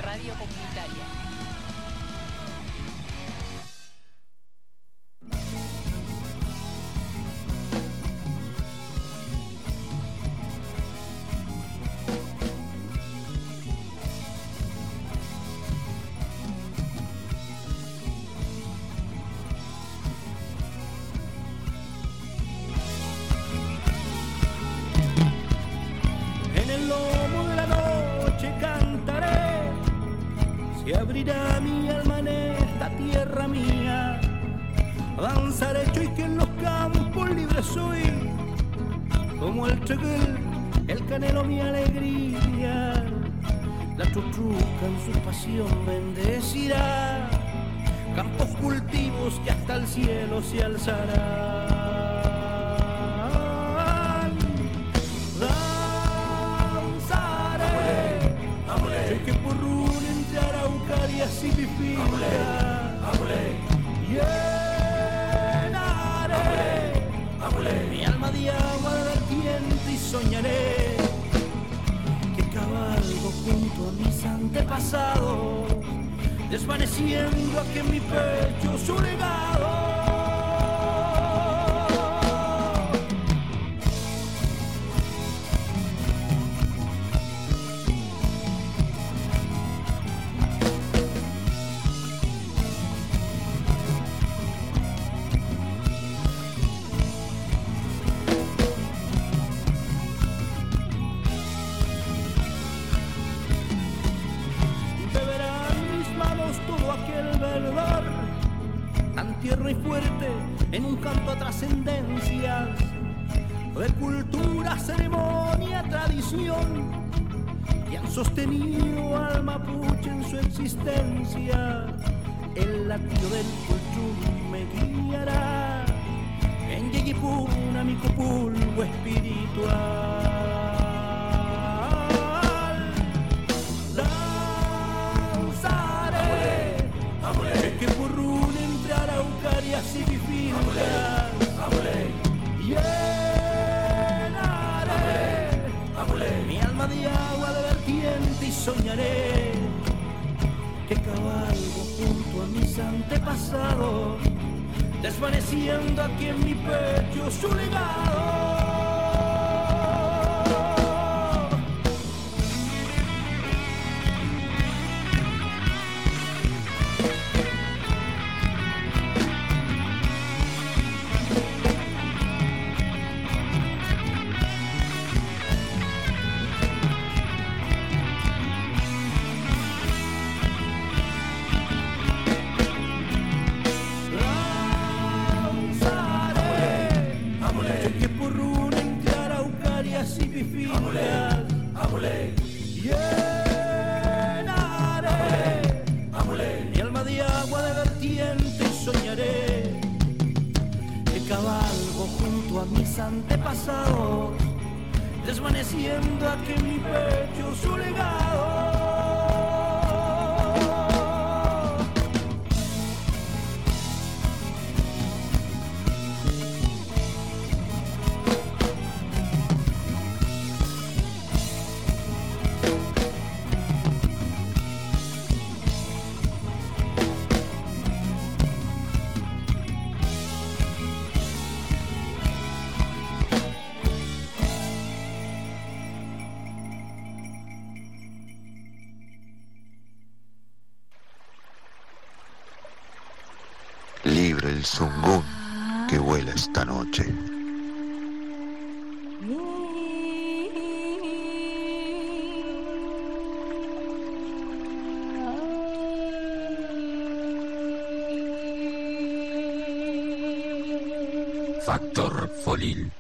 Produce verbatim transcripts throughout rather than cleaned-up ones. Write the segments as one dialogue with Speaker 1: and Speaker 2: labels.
Speaker 1: Radio Comunitaria.
Speaker 2: Abrirá mi alma en esta tierra mía, avanzaré hecho y que en los campos libres soy, como el cheguel, el canelo mi alegría, la chuchuca en su pasión bendecirá, campos cultivos que hasta el cielo se alzarán. Danzaré, cheque por y mi finca llenaré mi alma de agua de vertiente y soñaré que cabalgo junto a mis antepasados, desvaneciendo aquí en mi pecho su legado. Tierno y fuerte en un canto a trascendencias de cultura, ceremonia, tradición que han sostenido al mapuche en su existencia. El latido del colchón me guiará en Yeyipuna mi copulgo espiritual. Danzaré, que por un Araucarias y mi finca llenaré mi alma de agua de vertiente y soñaré que cabalgo junto a mis antepasados, desvaneciendo aquí en mi pecho su legado. Llenaré mi alma de agua de vertiente y soñaré que cabalgo junto a mis antepasados, desvaneciendo aquí en mi pecho su legado.
Speaker 3: Libre el zungún que vuela esta noche. Factor Folil.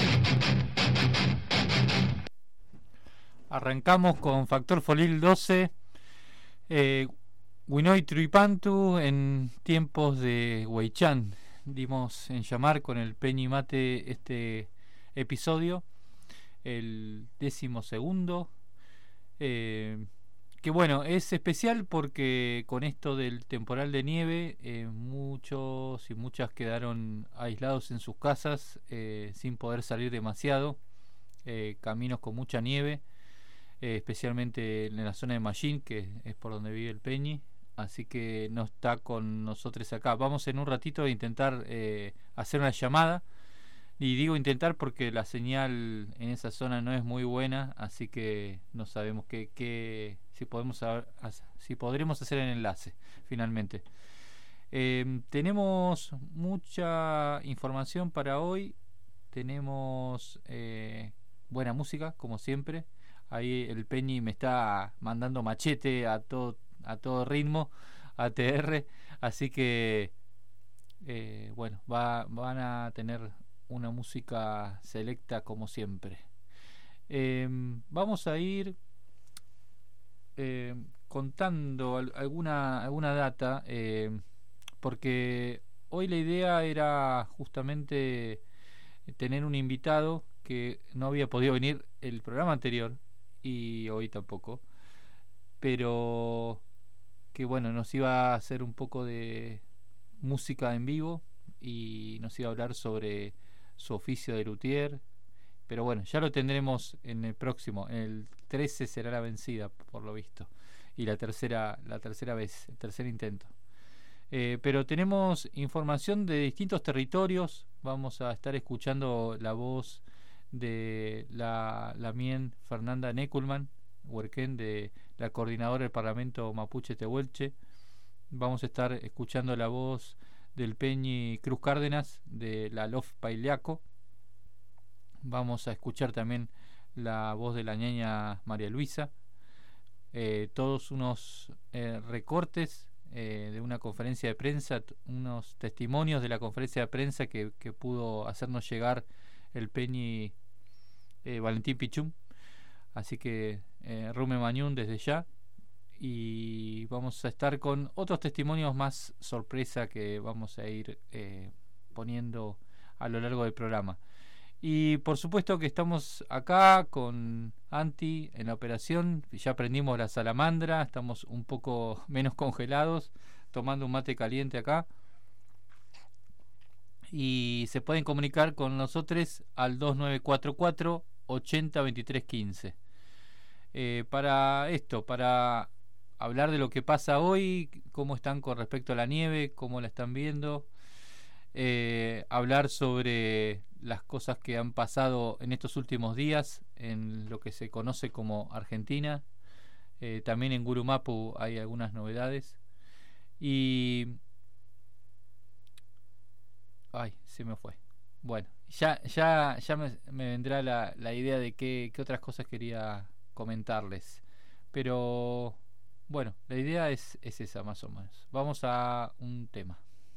Speaker 4: Arrancamos con Factor Folil doce. Eh, Winoy Truipantu en tiempos de Huaychán. Dimos en llamar con el Peñi Mate este episodio, el décimo segundo. Eh, que bueno, es especial porque con esto del temporal de nieve, eh, muchos y muchas quedaron aislados en sus casas, eh, sin poder salir demasiado, eh, caminos con mucha nieve. eh, especialmente en la zona de Mallín, que es por donde vive el Peñi, así que no está con nosotros acá. Vamos en un ratito a intentar eh, hacer una llamada, y digo intentar porque la señal en esa zona no es muy buena, así que no sabemos qué, qué, si podemos si podremos hacer el enlace finalmente. Eh, tenemos mucha información para hoy, tenemos eh, buena música como siempre. Ahí el Peñi me está mandando machete a todo a todo ritmo, A T R, así que eh, bueno, va, van a tener una música selecta como siempre. Eh, vamos a ir eh, contando al, alguna alguna data, eh, porque hoy la idea era justamente tener un invitado que no había podido venir el programa anterior y hoy tampoco, pero que bueno, nos iba a hacer un poco de música en vivo y nos iba a hablar sobre su oficio de luthier, pero bueno, ya lo tendremos en el próximo, en el trece será la vencida por lo visto, y la tercera la tercera vez, el tercer intento. Eh, pero tenemos información de distintos territorios. Vamos a estar escuchando la voz de la, la mien Fernanda Neckelman, huerquén, de la coordinadora del Parlamento Mapuche Tehuelche. Vamos a estar escuchando la voz del Peñi Cruz Cárdenas, de la Lof Paileaco. Vamos a escuchar también la voz de la ñaña María Luisa. Eh, todos unos eh, recortes eh, de una conferencia de prensa, t- unos testimonios de la conferencia de prensa que, que pudo hacernos llegar el Peñi eh, Valentín Pichum. Así que eh, Rume Mañún desde ya. Y vamos a estar con otros testimonios más sorpresa que vamos a ir eh, poniendo a lo largo del programa. Y por supuesto que estamos acá con Anti en la operación. Ya prendimos la salamandra, estamos un poco menos congelados, tomando un mate caliente acá. Y se pueden comunicar con nosotros al dos nueve cuatro cuatro, ochenta, veintitrés, quince. Eh, para esto, para hablar de lo que pasa hoy, cómo están con respecto a la nieve, cómo la están viendo, eh, hablar sobre las cosas que han pasado en estos últimos días en lo que se conoce como Argentina. Eh, también en Gurumapu hay algunas novedades. Y... ay, se me fue. Bueno, ya, ya, ya me, me vendrá la, la idea de qué, qué otras cosas quería comentarles. Pero bueno, la idea es, es esa más o menos. Vamos a un tema.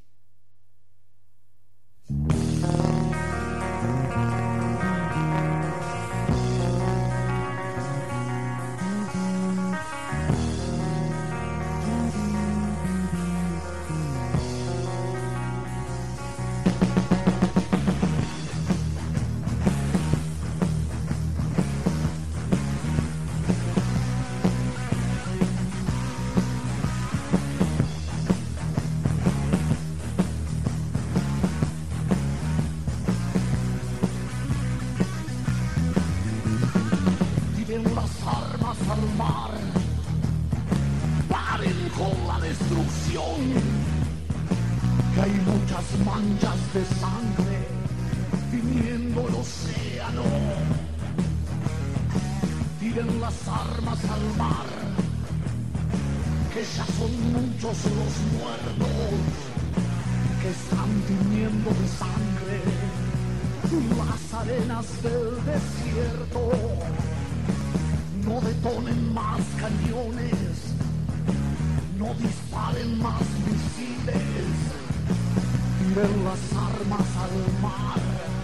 Speaker 1: Que hay muchas manchas de sangre tiñendo el océano. Tiren las armas al mar, que ya son muchos los muertos que están tiñendo de sangre las arenas del desierto. No detonen más cañones, no disparen más misiles, tiren las armas al mar,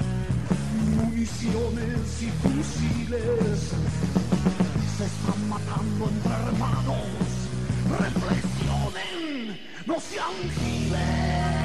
Speaker 1: municiones y fusiles. Se están matando entre hermanos, reflexionen, no sean giles.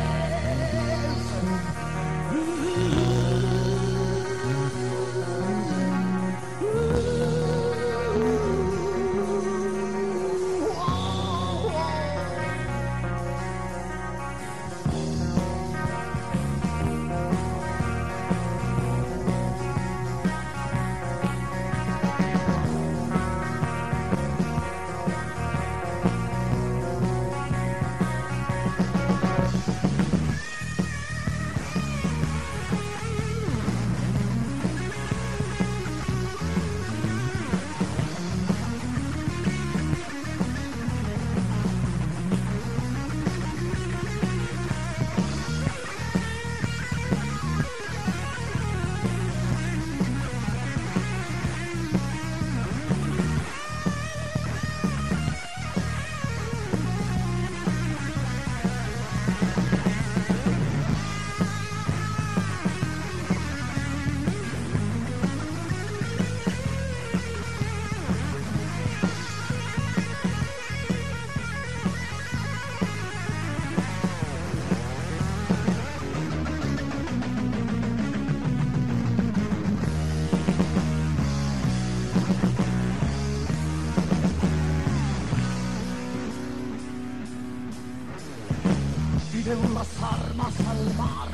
Speaker 1: Tiren las armas al mar,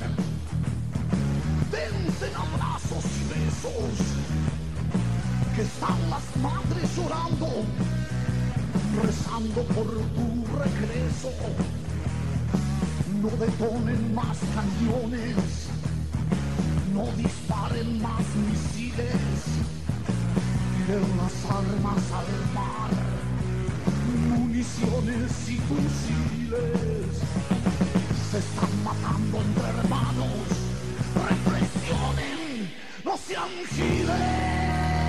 Speaker 1: dense abrazos y besos, que están las madres llorando, rezando por tu regreso. No detonen más cañones, no disparen más misiles, tiren las armas al mar, municiones y fusiles. Se están matando entre hermanos, reflexionen, no sean giles.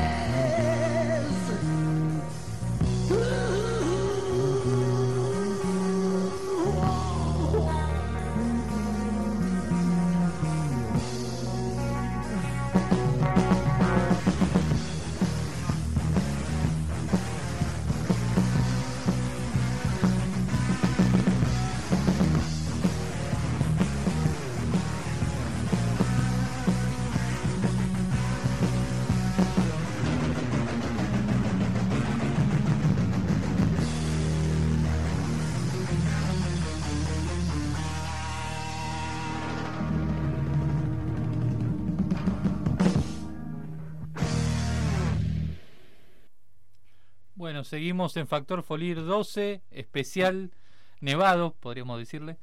Speaker 4: Bueno, seguimos en Factor Folir doce, especial nevado, podríamos decirle.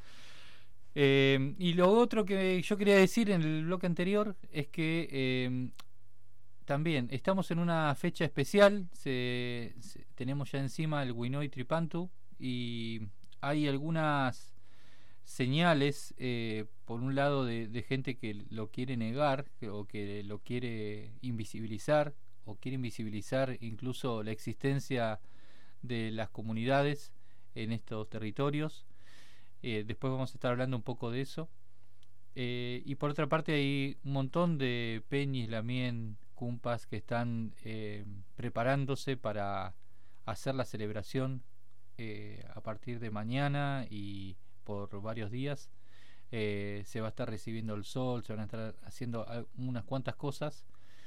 Speaker 4: Eh, y lo otro que yo quería decir en el bloque anterior es que eh, también estamos en una fecha especial. Se, se, tenemos ya encima el Winoi Tripantu y hay algunas señales, eh, por un lado, de, de gente que lo quiere negar que, o que lo quiere invisibilizar, o quiere invisibilizar incluso la existencia de las comunidades en estos territorios. Eh, después vamos a estar hablando un poco de eso. Eh, y por otra parte hay un montón de peñis, lamien, cumpas que están eh, preparándose para hacer la celebración eh, a partir de mañana y por varios días. Eh, se va a estar recibiendo el sol, se van a estar haciendo unas cuantas cosas.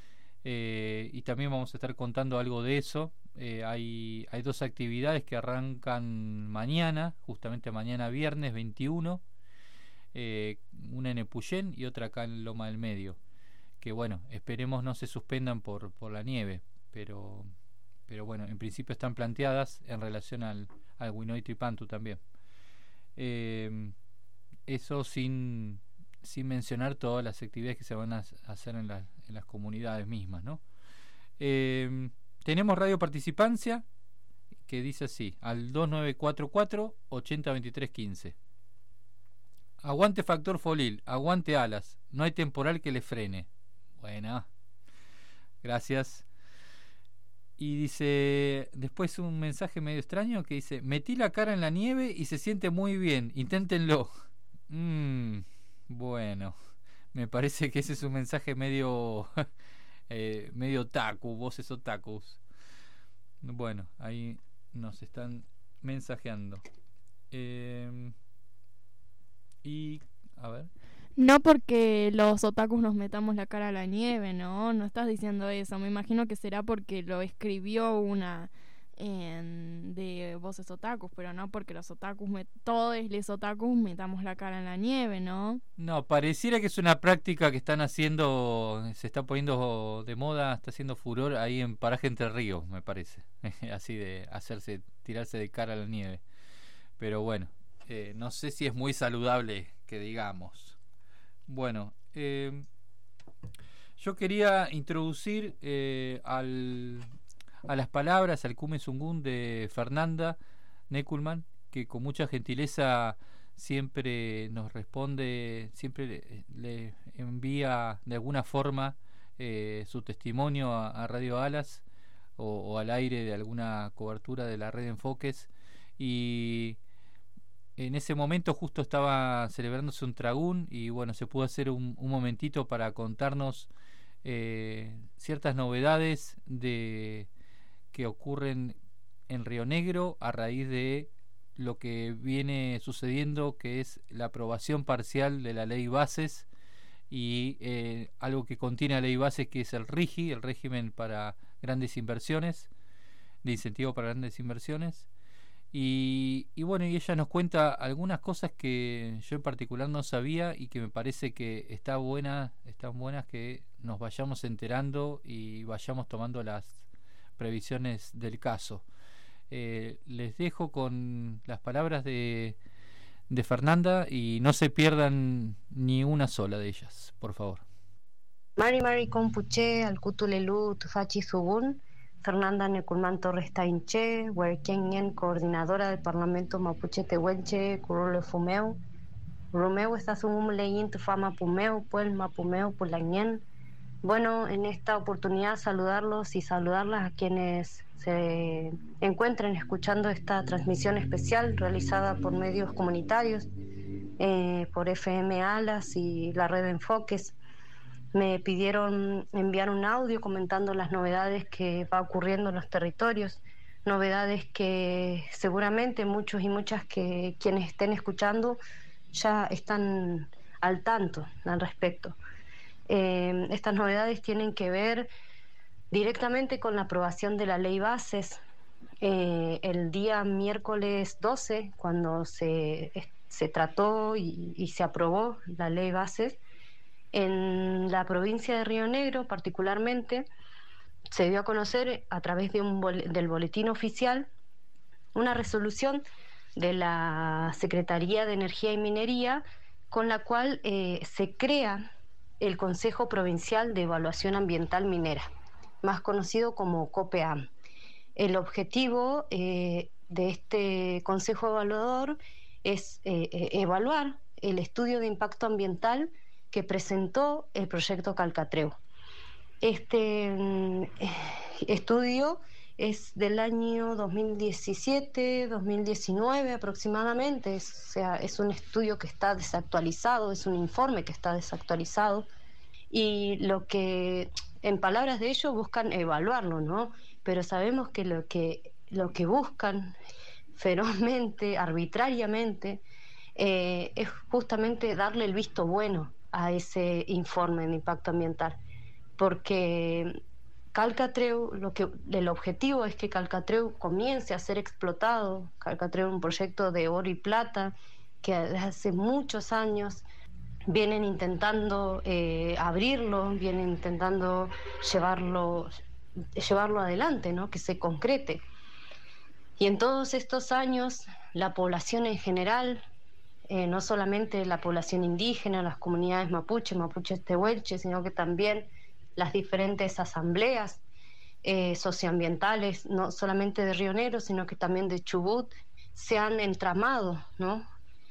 Speaker 4: Eh, y también vamos a estar contando algo de eso. Eh, hay, hay dos actividades que arrancan mañana, justamente mañana viernes veintiuno, eh, una en Epuyén y otra acá en Loma del Medio, que bueno, esperemos no se suspendan por, por la nieve, pero, pero bueno, en principio están planteadas en relación al, al Winoi Tripantu también. Eh, eso sin... sin mencionar todas las actividades que se van a hacer en, la, en las comunidades mismas, ¿no? Eh, tenemos Radio Participancia, que dice así, al dos nueve cuatro cuatro, ocho cero dos tres uno cinco. Aguante Factor Folil, aguante Alas, no hay temporal que le frene. Buena, gracias. Y dice, después un mensaje medio extraño que dice, metí la cara en la nieve y se siente muy bien, inténtenlo. Mmm... Bueno, me parece que ese es un mensaje medio eh, medio otaku, voces otakus. Bueno, ahí nos están mensajeando. Eh, y, a ver.
Speaker 5: No porque los otakus nos metamos la cara a la nieve, ¿no? No estás diciendo eso. Me imagino que será porque lo escribió una en, de voces otakus, pero no porque los otakus, met, todos los otakus metamos la cara en la nieve, ¿no?
Speaker 4: No, pareciera que es una práctica que están haciendo, se está poniendo de moda, está haciendo furor ahí en Paraje Entre Ríos, me parece. Así de hacerse, tirarse de cara a la nieve. Pero bueno, eh, no sé si es muy saludable que digamos. Bueno, eh, yo quería introducir eh, al... a las palabras, al Kume Sungun de Fernanda Nekulman, que con mucha gentileza siempre nos responde, siempre le, le envía de alguna forma eh, su testimonio a, a Radio Alas o, o al aire de alguna cobertura de la red de Enfoques. Y en ese momento justo estaba celebrándose un tragún y bueno, se pudo hacer un, un momentito para contarnos eh, ciertas novedades de que ocurren en Río Negro a raíz de lo que viene sucediendo, que es la aprobación parcial de la ley Bases y eh, algo que contiene la ley Bases, que es el RIGI, el régimen para grandes inversiones, de incentivo para grandes inversiones. Y, y bueno, y ella nos cuenta algunas cosas que yo en particular no sabía y que me parece que está buena, están buenas que nos vayamos enterando y vayamos tomando las previsiones del caso. Eh, les dejo con las palabras de, de Fernanda y no se pierdan ni una sola de ellas, por favor.
Speaker 6: Mari Mari Compuche, Alcutulelu, Tufachi Subun, Fernanda Neculman Torres Tainche, Huerquenien, coordinadora del Parlamento Mapuche Tehuelche, Curule Fumeu, Romeo estás un leyin Tufama Pumeu, Puel Mapumeu, Pulañen. Bueno, en esta oportunidad saludarlos y saludarlas a quienes se encuentren escuchando esta transmisión especial realizada por medios comunitarios, eh, por F M Alas y la red de Enfoques. Me pidieron enviar un audio comentando las novedades que va ocurriendo en los territorios, novedades que seguramente muchos y muchas que quienes estén escuchando ya están al tanto al respecto. Eh, estas novedades tienen que ver directamente con la aprobación de la ley bases. Eh, el día miércoles doce, cuando se, se trató y, y se aprobó la ley bases, en la provincia de Río Negro particularmente, se dio a conocer a través de un bol- del boletín oficial una resolución de la Secretaría de Energía y Minería con la cual eh, se crea el Consejo Provincial de Evaluación Ambiental Minera, más conocido como COPEAM. El objetivo eh, de este Consejo Evaluador es eh, eh, evaluar el estudio de impacto ambiental que presentó el proyecto Calcatreu. Este eh, estudio es del año dos mil diecisiete, dos mil diecinueve aproximadamente, es, o sea, es un estudio que está desactualizado, es un informe que está desactualizado, y lo que, en palabras de ellos, buscan evaluarlo, ¿no? Pero sabemos que lo que, lo que buscan ferozmente, arbitrariamente, eh, es justamente darle el visto bueno a ese informe de impacto ambiental, porque Calcatreu, lo que, el objetivo es que Calcatreu comience a ser explotado. Calcatreu es un proyecto de oro y plata que desde hace muchos años vienen intentando eh, abrirlo, vienen intentando llevarlo, llevarlo adelante, ¿no? Que se concrete. Y en todos estos años la población en general, Eh, no solamente la población indígena, las comunidades mapuche, mapuches tehuelche, sino que también las diferentes asambleas eh, socioambientales, no solamente de Río Negro, sino que también de Chubut, se han entramado, ¿no?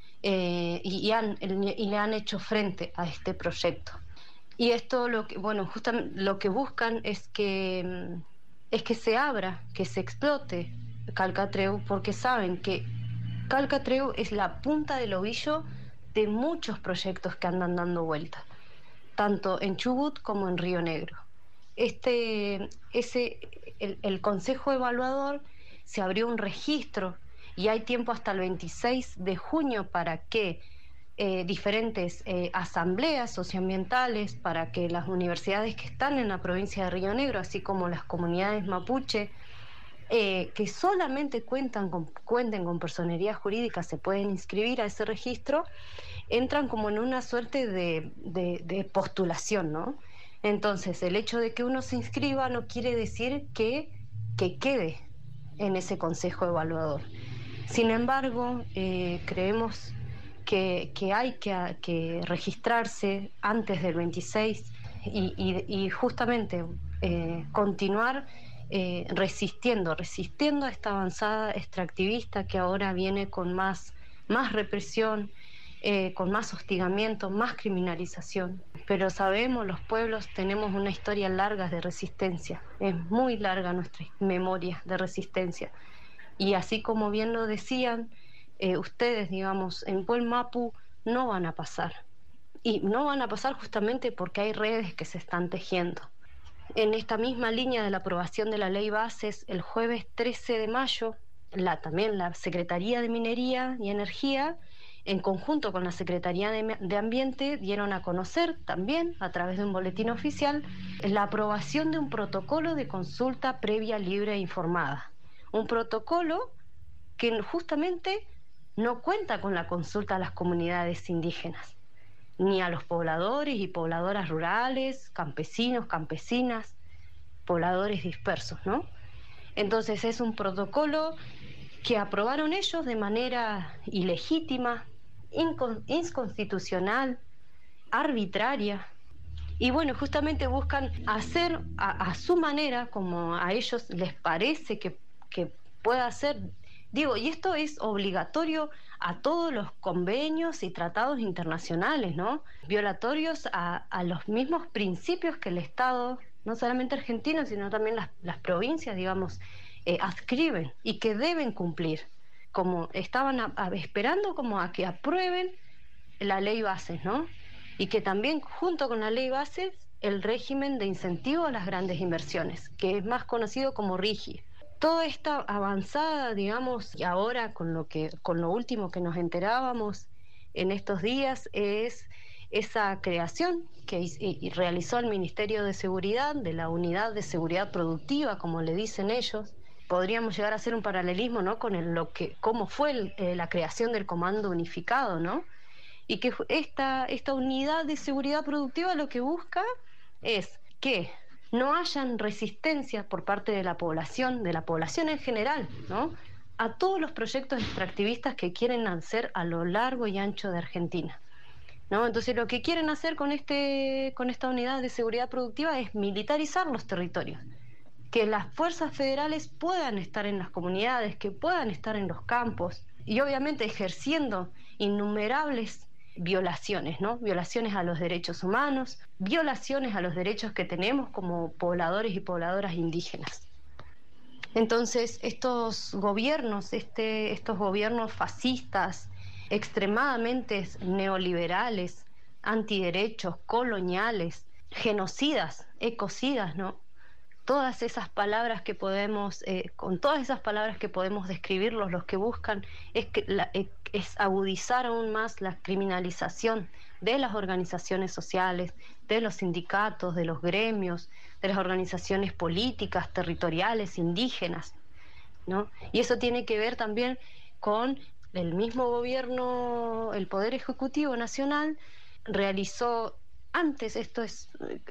Speaker 6: Eh, y, y, han, y le han hecho frente a este proyecto. Y esto, lo que, bueno, justamente lo que buscan es que, es que se abra, que se explote Calcatreu, porque saben que Calcatreu es la punta del ovillo de muchos proyectos que andan dando vuelta, tanto en Chubut como en Río Negro. Este, ese, el, el Consejo Evaluador se abrió un registro y hay tiempo hasta el veintiséis de junio para que eh, diferentes eh, asambleas socioambientales, para que las universidades que están en la provincia de Río Negro, así como las comunidades mapuche, Eh, que solamente cuentan con, cuenten con personería jurídica, se pueden inscribir a ese registro, entran como en una suerte de, de, de postulación, ¿no? Entonces, el hecho de que uno se inscriba no quiere decir que, que quede en ese consejo evaluador. Sin embargo, eh, creemos que, que hay que, que registrarse antes del veintiséis y, y, y justamente eh, continuar Eh, resistiendo, resistiendo a esta avanzada extractivista que ahora viene con más, más represión, eh, con más hostigamiento, más criminalización. Pero sabemos, los pueblos tenemos una historia larga de resistencia, es muy larga nuestra memoria de resistencia. Y así como bien lo decían eh, ustedes, digamos, en Puel Mapu no van a pasar. Y no van a pasar justamente porque hay redes que se están tejiendo. En esta misma línea de la aprobación de la ley bases, el jueves trece de mayo, la, también la Secretaría de Minería y Energía en conjunto con la Secretaría de, de Ambiente, dieron a conocer también, a través de un boletín oficial, la aprobación de un protocolo de consulta previa, libre e informada. Un protocolo que justamente no cuenta con la consulta a las comunidades indígenas, ni a los pobladores y pobladoras rurales, campesinos, campesinas, pobladores dispersos, ¿no? Entonces es un protocolo que aprobaron ellos de manera ilegítima, inconstitucional, arbitraria, y bueno, justamente buscan hacer a, a su manera, como a ellos les parece que, que pueda ser. Digo, y esto es obligatorio a todos los convenios y tratados internacionales, ¿no? Violatorios a, a los mismos principios que el Estado, no solamente argentino, sino también las, las provincias, digamos, eh, adscriben y que deben cumplir, como estaban a, a, esperando como a que aprueben la ley bases, ¿no? Y que también junto con la ley bases el régimen de incentivo a las grandes inversiones, que es más conocido como RIGI. Toda esta avanzada, digamos, y ahora con lo que, con lo último que nos enterábamos en estos días, es esa creación que y realizó el Ministerio de Seguridad, de la Unidad de Seguridad Productiva, como le dicen ellos. Podríamos llegar a hacer un paralelismo, ¿no?, con el, lo que, cómo fue el, eh, la creación del Comando Unificado, ¿no? Y que esta, esta unidad de seguridad productiva lo que busca es que no hayan resistencias por parte de la población, de la población en general, ¿no?, a todos los proyectos extractivistas que quieren hacer a lo largo y ancho de Argentina, ¿no? Entonces lo que quieren hacer con, este, con esta unidad de seguridad productiva es militarizar los territorios, que las fuerzas federales puedan estar en las comunidades, que puedan estar en los campos, y obviamente ejerciendo innumerables violaciones, ¿no? Violaciones a los derechos humanos, violaciones a los derechos que tenemos como pobladores y pobladoras indígenas. Entonces, estos gobiernos, este, estos gobiernos fascistas, extremadamente neoliberales, antiderechos, coloniales, genocidas, ecocidas, ¿no? Todas esas palabras que podemos, eh, con todas esas palabras que podemos describirlos, los que buscan es, que la, es agudizar aún más la criminalización de las organizaciones sociales, de los sindicatos, de los gremios, de las organizaciones políticas, territoriales, indígenas, ¿no? Y eso tiene que ver también con el mismo gobierno, el Poder Ejecutivo Nacional realizó antes, esto es,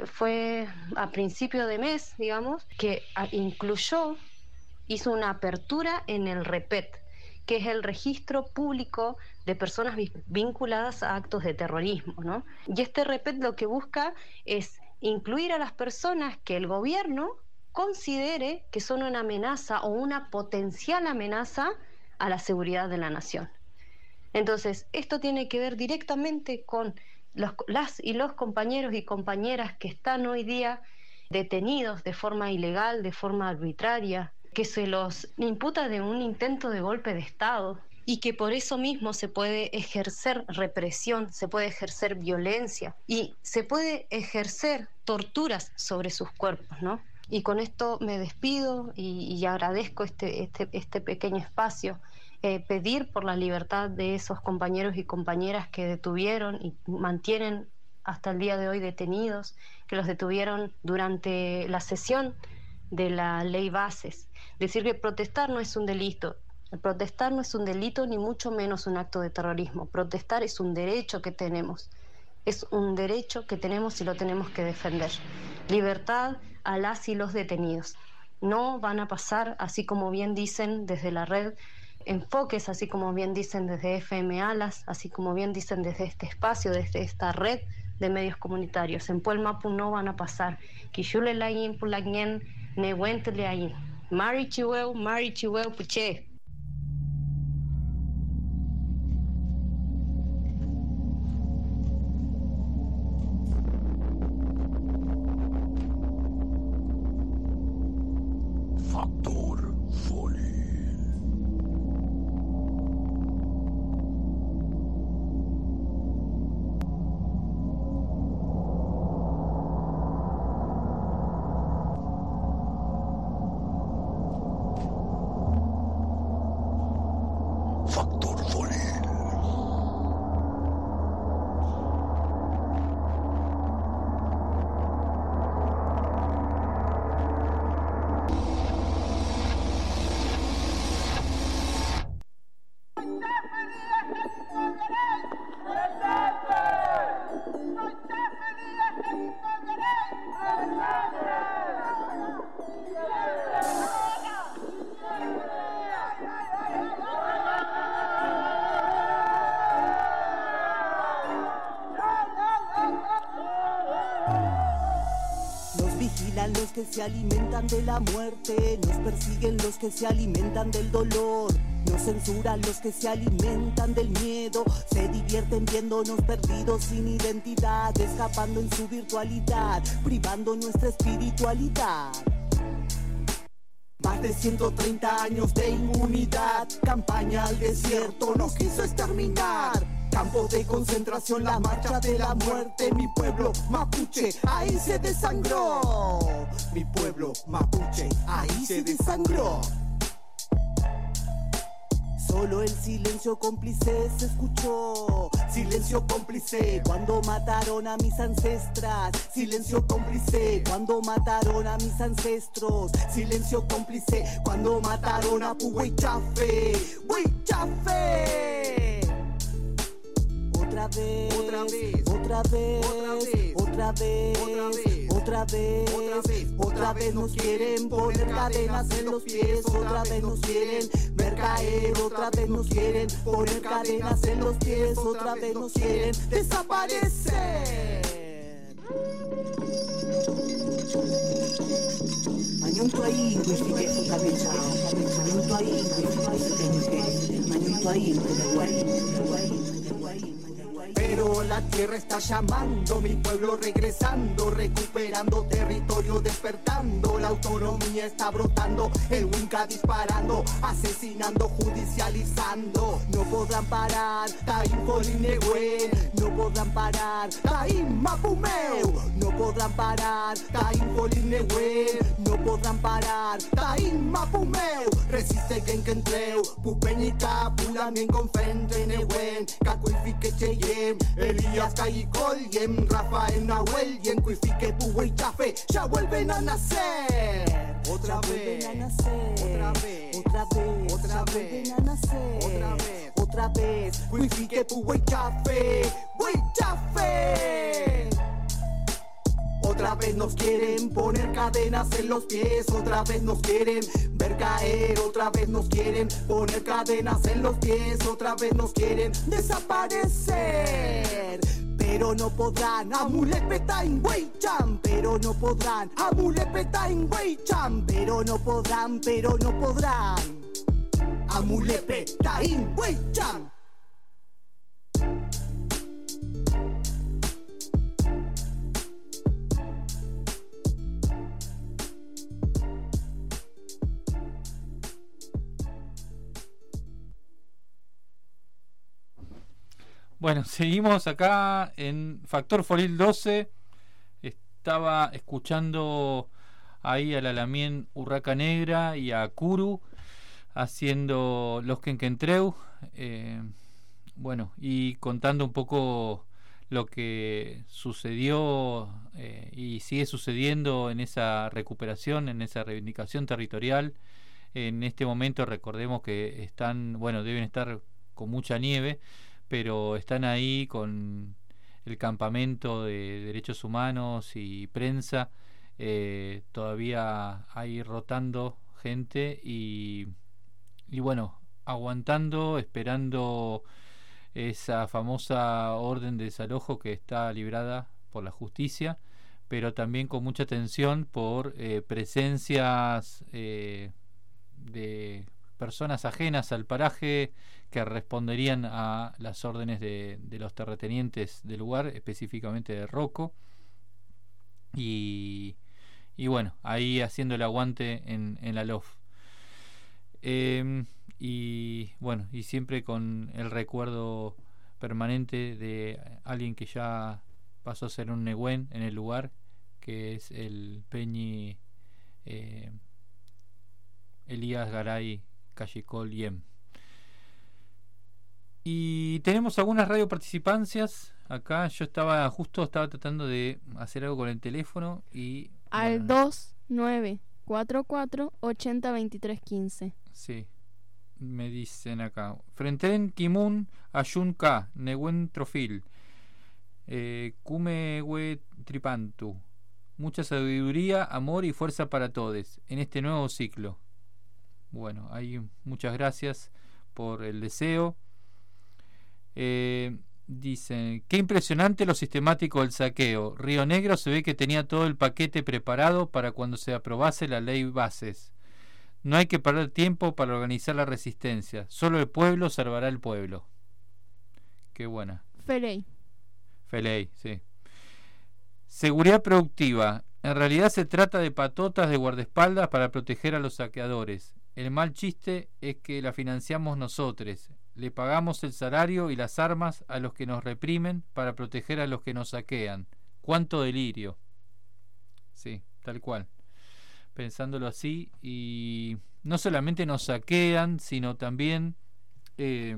Speaker 6: fue a principio de mes, digamos, que incluyó, hizo una apertura en el REPET, que es el registro público de personas vinculadas a actos de terrorismo, ¿no? Y este REPET lo que busca es incluir a las personas que el gobierno considere que son una amenaza o una potencial amenaza a la seguridad de la nación. Entonces, esto tiene que ver directamente con Los, las y los compañeros y compañeras que están hoy día detenidos de forma ilegal, de forma arbitraria, que se los imputa de un intento de golpe de Estado y que por eso mismo se puede ejercer represión, se puede ejercer violencia y se puede ejercer torturas sobre sus cuerpos, ¿no? Y con esto me despido y, y agradezco este, este, este pequeño espacio. Eh, pedir por la libertad de esos compañeros y compañeras que detuvieron y mantienen hasta el día de hoy detenidos, que los detuvieron durante la sesión de la ley bases. Decir que protestar no es un delito, el protestar no es un delito ni mucho menos un acto de terrorismo. Protestar es un derecho que tenemos, es un derecho que tenemos y lo tenemos que defender. Libertad a las y los detenidos. No van a pasar, así como bien dicen desde la red Enfoques, así como bien dicen desde F M Alas, así como bien dicen desde este espacio, desde esta red de medios comunitarios. En Puel Mapu no van a pasar. Quixule lain pulagnen nehuentele ahí. Mari chihueu, mari chihueu puche.
Speaker 1: Factor Folil. Factor Folil.
Speaker 7: se alimentan de la muerte, nos persiguen los que se alimentan del dolor, nos censuran los que se alimentan del miedo, se divierten viéndonos perdidos sin identidad, escapando en su virtualidad, privando nuestra espiritualidad. Más de ciento treinta años de inmunidad, campaña al desierto nos quiso exterminar. Campos de concentración, la marcha de la muerte, mi pueblo mapuche ahí se desangró. Mi pueblo mapuche ahí se desangró. Solo el silencio cómplice se escuchó. Silencio cómplice cuando mataron a mis ancestras. Silencio cómplice cuando mataron a mis ancestros. Silencio cómplice cuando mataron a Puhuaychafe. ¡Huaychafe! Otra vez, otra vez, otra vez, otra vez, otra vez, otra vez, otra vez nos quieren poner cadenas en los pies, otra vez nos quieren ver caer, otra vez nos quieren poner cadenas en los pies, otra vez nos quieren desaparecer. Mañunto ahí, cuestique su cabeza, mañunto ahí, cuestique, mañunto ahí, pero la tierra está llamando, mi pueblo regresando, recuperando territorio, despertando, la autonomía está brotando, el Winca disparando, asesinando, judicializando. No podrán parar, Taín Folinehuen, no podrán parar, Taín Mapumeu, no podrán parar, Taín Folinehuen, no podrán parar, Taín Mapumeu. Resiste Genkentreu, Pupeñica, Pulamien con Frente Nehuen, Cacuifique Cheyem, Elías Cayicoliem, Rafael Nahuel, y en Cuifique Puhuaychafe ya vuelven a nacer. Otra vez, otra vez, otra vez, otra vez, a nacer. Otra vez, otra vez, Cuifique Puhuaychafe, Huaychafe. Otra vez nos quieren poner cadenas en los pies, otra vez nos quieren ver caer, otra vez nos quieren poner cadenas en los pies, otra vez nos quieren desaparecer. Pero no podrán, Amulepetain Huaychan, pero no podrán, Amulepetain Huaychan, pero no podrán, pero no podrán, Amulepetain Huaychan.
Speaker 4: Bueno, seguimos acá en Factor Folil doce. Estaba escuchando ahí a la Lamien Urraca Negra y a Kuru haciendo Los Quenquentreu. Eh, bueno, y contando un poco lo que sucedió eh, y sigue sucediendo en esa recuperación, en esa reivindicación territorial. En este momento recordemos que están, bueno, deben estar con mucha nieve, pero están ahí con el campamento de derechos humanos y prensa, eh, todavía ahí rotando gente y, y bueno, aguantando, esperando esa famosa orden de desalojo que está librada por la justicia, pero también con mucha tensión por eh, presencias eh, de personas ajenas al paraje que responderían a las órdenes de, de los terratenientes del lugar, específicamente de Rocco, y, y bueno, ahí haciendo el aguante en, en la L O F. Eh, y bueno, y siempre con el recuerdo permanente de alguien que ya pasó a ser un Nehuen en el lugar, que es el Peñi eh, Elías Garay Cayicol Yem. Y tenemos algunas radio participancias acá. Yo estaba justo estaba tratando de hacer algo con el teléfono y
Speaker 5: al
Speaker 4: bueno,
Speaker 5: dos nueve cuatro cuatro ocho cero dos tres uno cinco.
Speaker 4: Sí, me dicen acá Frenten Kimun Ayun K Nehuen Trofil eh, Kume We Tripantu. Mucha sabiduría, amor y fuerza para todos en este nuevo ciclo. Bueno, ahí muchas gracias por el deseo. Eh, Dicen, qué impresionante lo sistemático del saqueo. Río Negro se ve que tenía todo el paquete preparado para cuando se aprobase la ley bases. No hay que perder tiempo para organizar la resistencia. Solo el pueblo salvará al pueblo. Qué buena.
Speaker 5: Ferey.
Speaker 4: Ferey, sí. Seguridad productiva. En realidad se trata de patotas de guardaespaldas para proteger a los saqueadores. El mal chiste es que la financiamos nosotros. Le pagamos el salario y las armas a los que nos reprimen para proteger a los que nos saquean. ¡Cuánto delirio! Sí, tal cual. Pensándolo así, y no solamente nos saquean, sino también eh,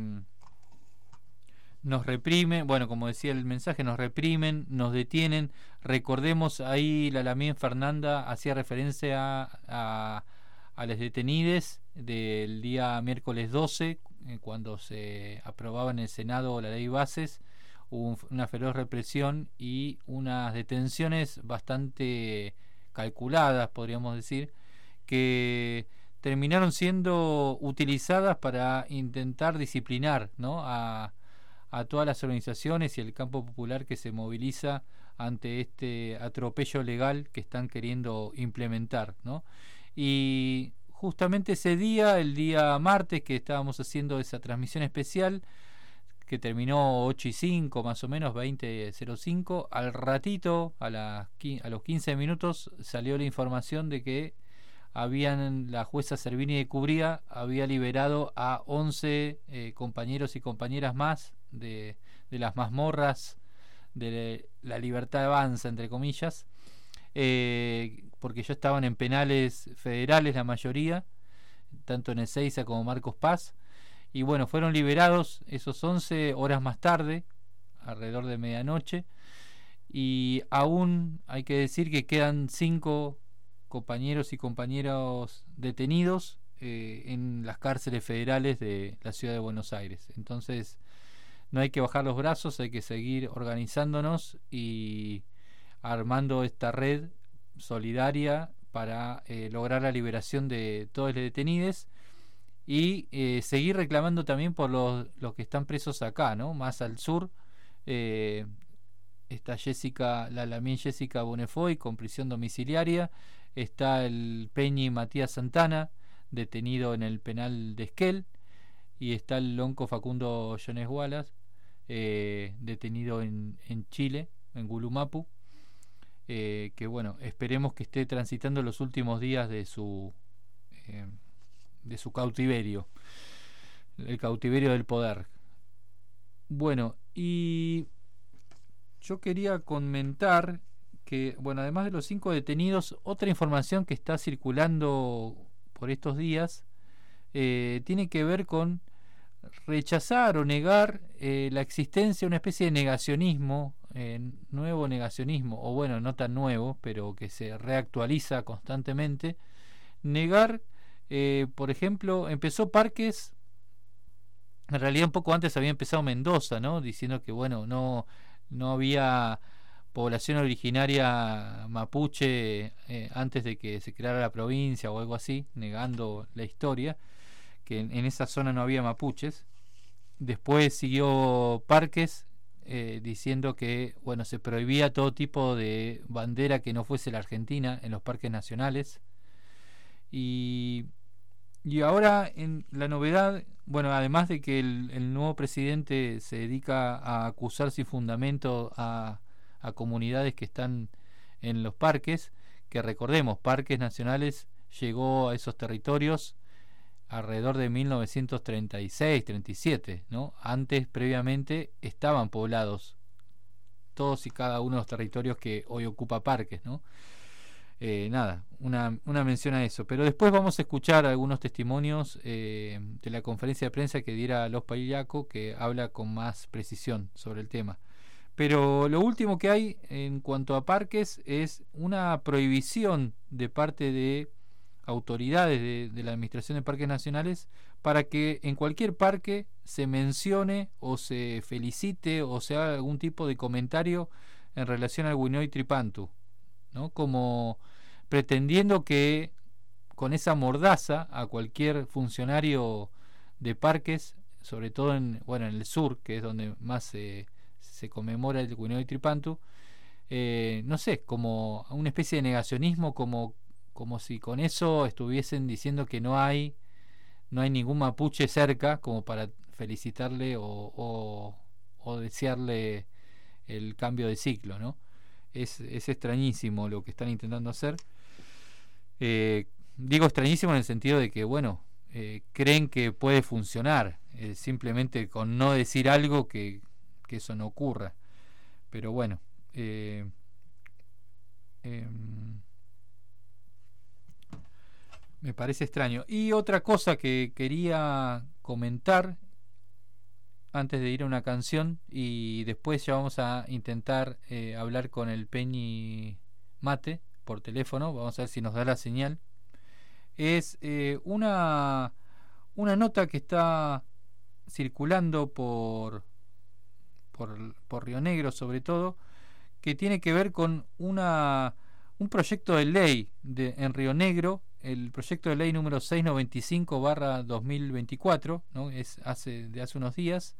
Speaker 4: nos reprimen. Bueno, como decía el mensaje, nos reprimen, nos detienen. Recordemos ahí, la Lamien Fernanda hacía referencia a, a, a los detenidos del día miércoles doce, cuando se aprobaba en el Senado la ley bases. Hubo una feroz represión y unas detenciones bastante calculadas, podríamos decir, que terminaron siendo utilizadas para intentar disciplinar, ¿no?, a, a todas las organizaciones y el campo popular que se moviliza ante este atropello legal que están queriendo implementar, ¿no? Y justamente ese día, el día martes, que estábamos haciendo esa transmisión especial, que terminó ocho y cinco, más o menos, veinte cero cinco, al ratito, a, las, a los quince minutos, salió la información de que habían, la jueza Servini de Cubría había liberado a once eh, compañeros y compañeras más de, de las mazmorras de la libertad avanza, entre comillas, eh, porque ya estaban en penales federales la mayoría, tanto en Ezeiza como Marcos Paz, y bueno, fueron liberados esos once horas más tarde, alrededor de medianoche, y aún hay que decir que quedan cinco compañeros y compañeros detenidos eh, en las cárceles federales de la ciudad de Buenos Aires. Entonces no hay que bajar los brazos, hay que seguir organizándonos y armando esta red solidaria para eh, lograr la liberación de todos los detenidos y eh, seguir reclamando también por los, los que están presos acá, ¿no? Más al sur eh, está Jessica, la Lamien Jessica Bonefoy con prisión domiciliaria, está el Peñi Matías Santana detenido en el penal de Esquel, y está el lonco Facundo Jones Wallace eh, detenido en, en Chile, en Gulumapu, eh, que bueno, esperemos que esté transitando los últimos días de su eh, de su cautiverio, el cautiverio del poder. Bueno, y yo quería comentar que, bueno, además de los cinco detenidos, otra información que está circulando por estos días eh, tiene que ver con rechazar o negar eh, la existencia de una especie de negacionismo, eh, nuevo negacionismo, o bueno, no tan nuevo, pero que se reactualiza constantemente. Negar, eh, por ejemplo, empezó Parques, en realidad un poco antes había empezado Mendoza, ¿no?, diciendo que bueno, no, no había población originaria mapuche eh, antes de que se creara la provincia o algo así, negando la historia, que en, en esa zona no había mapuches. Después siguió Parques eh, diciendo que bueno, se prohibía todo tipo de bandera que no fuese la Argentina en los parques nacionales. Y, y ahora en la novedad, bueno, además de que el, el nuevo presidente se dedica a acusar sin fundamento a a comunidades que están en los parques, que recordemos, Parques Nacionales llegó a esos territorios alrededor de mil novecientos treinta y seis, treinta y siete, ¿no? Antes, previamente, estaban poblados todos y cada uno de los territorios que hoy ocupa Parques, ¿no? Eh, nada, una, una mención a eso. Pero después vamos a escuchar algunos testimonios eh, de la conferencia de prensa que diera Los Paillaco, que habla con más precisión sobre el tema. Pero lo último que hay en cuanto a parques es una prohibición de parte de autoridades de, de la Administración de Parques Nacionales para que en cualquier parque se mencione o se felicite o se haga algún tipo de comentario en relación al Huinoy Tripantu, ¿no? Como pretendiendo que con esa mordaza a cualquier funcionario de parques, sobre todo en, bueno, en el sur, que es donde más se... Eh, se conmemora el Huinoy Tripantu, eh, no sé, como una especie de negacionismo, como, como si con eso estuviesen diciendo que no hay no hay ningún mapuche cerca como para felicitarle o, o, o desearle el cambio de ciclo, ¿no? Es, es extrañísimo lo que están intentando hacer. Eh, digo extrañísimo en el sentido de que, bueno, eh, creen que puede funcionar, eh, simplemente con no decir algo que, que eso no ocurra. Pero bueno, eh, eh, me parece extraño. Y otra cosa que quería comentar antes de ir a una canción, y después ya vamos a intentar eh, hablar con el Peñi Mate por teléfono, vamos a ver si nos da la señal, es eh, una, una nota que está circulando por, por, por Río Negro sobre todo, que tiene que ver con una, un proyecto de ley de, en Río Negro, el proyecto de ley número seiscientos noventa y cinco barra dos mil veinticuatro, ¿no? Es hace, de hace unos días,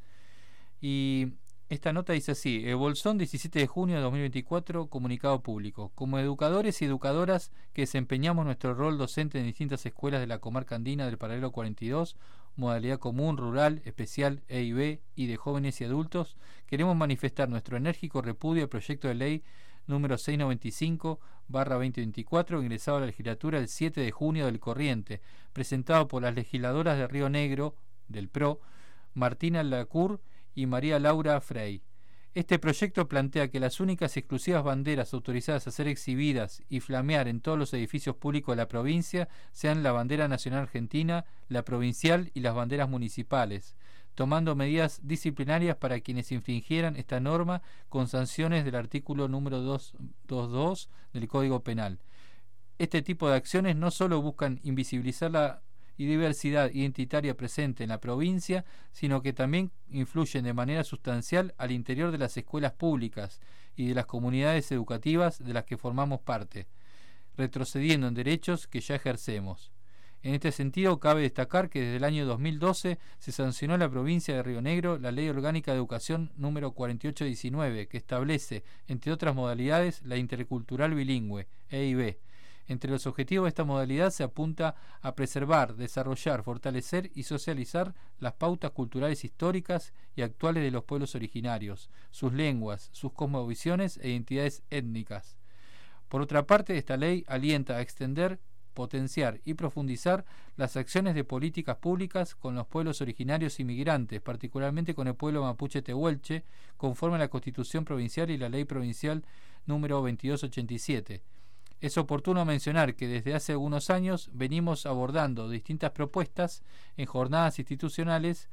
Speaker 4: y esta nota dice así: el Bolsón, diecisiete de junio de dos mil veinticuatro, comunicado público. Como educadores y educadoras que desempeñamos nuestro rol docente en distintas escuelas de la comarca andina del paralelo cuarenta y dos, modalidad común, rural, especial, E I B y de jóvenes y adultos, queremos manifestar nuestro enérgico repudio al proyecto de ley número seiscientos noventa y cinco barra dos mil veinticuatro, ingresado a la legislatura el siete de junio del corriente, presentado por las legisladoras de Río Negro, del P R O, Martina Lacour y María Laura Frey. Este proyecto plantea que las únicas y exclusivas banderas autorizadas a ser exhibidas y flamear en todos los edificios públicos de la provincia sean la bandera nacional argentina, la provincial y las banderas municipales, tomando medidas disciplinarias para quienes infringieran esta norma con sanciones del artículo número doscientos veintidós del Código Penal. Este tipo de acciones no solo buscan invisibilizar la diversidad identitaria presente en la provincia, sino que también influyen de manera sustancial al interior de las escuelas públicas y de las comunidades educativas de las que formamos parte, retrocediendo en derechos que ya ejercemos. En este sentido, cabe destacar que desde el año dos mil doce se sancionó en la provincia de Río Negro la Ley Orgánica de Educación número cuarenta y ocho diecinueve, que establece, entre otras modalidades, la intercultural bilingüe, E I B. Entre los objetivos de esta modalidad se apunta a preservar, desarrollar, fortalecer y socializar las pautas culturales históricas y actuales de los pueblos originarios, sus lenguas, sus cosmovisiones e identidades étnicas. Por otra parte, esta ley alienta a extender, potenciar y profundizar las acciones de políticas públicas con los pueblos originarios y migrantes, particularmente con el pueblo mapuche tehuelche, conforme a la Constitución Provincial y la Ley Provincial número veintidós ochenta y siete. Es oportuno mencionar que desde hace algunos años venimos abordando distintas propuestas en jornadas institucionales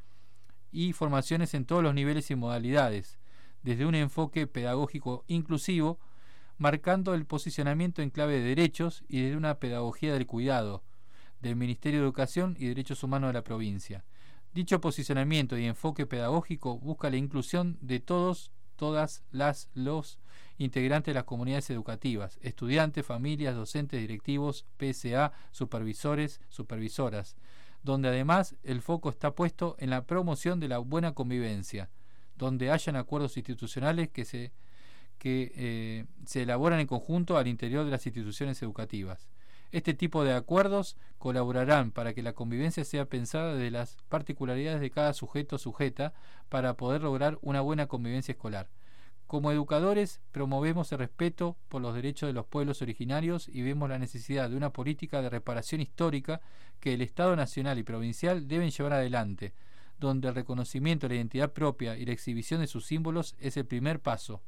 Speaker 4: y formaciones en todos los niveles y modalidades, desde un enfoque pedagógico inclusivo, marcando el posicionamiento en clave de derechos y desde una pedagogía del cuidado del Ministerio de Educación y Derechos Humanos de la provincia. Dicho posicionamiento y enfoque pedagógico busca la inclusión de todos, todas las, los integrantes de las comunidades educativas, estudiantes, familias, docentes, directivos, P S A, supervisores, supervisoras, donde además el foco está puesto en la promoción de la buena convivencia, donde hayan acuerdos institucionales que se que eh, se elaboran en conjunto al interior de las instituciones educativas. Este tipo de acuerdos colaborarán para que la convivencia sea pensada desde las particularidades de cada sujeto o sujeta para poder lograr una buena convivencia escolar. Como educadores, promovemos el respeto por los derechos de los pueblos originarios y vemos la necesidad de una política de reparación histórica que el Estado nacional y provincial deben llevar adelante, donde el reconocimiento de la identidad propia y la exhibición de sus símbolos es el primer paso.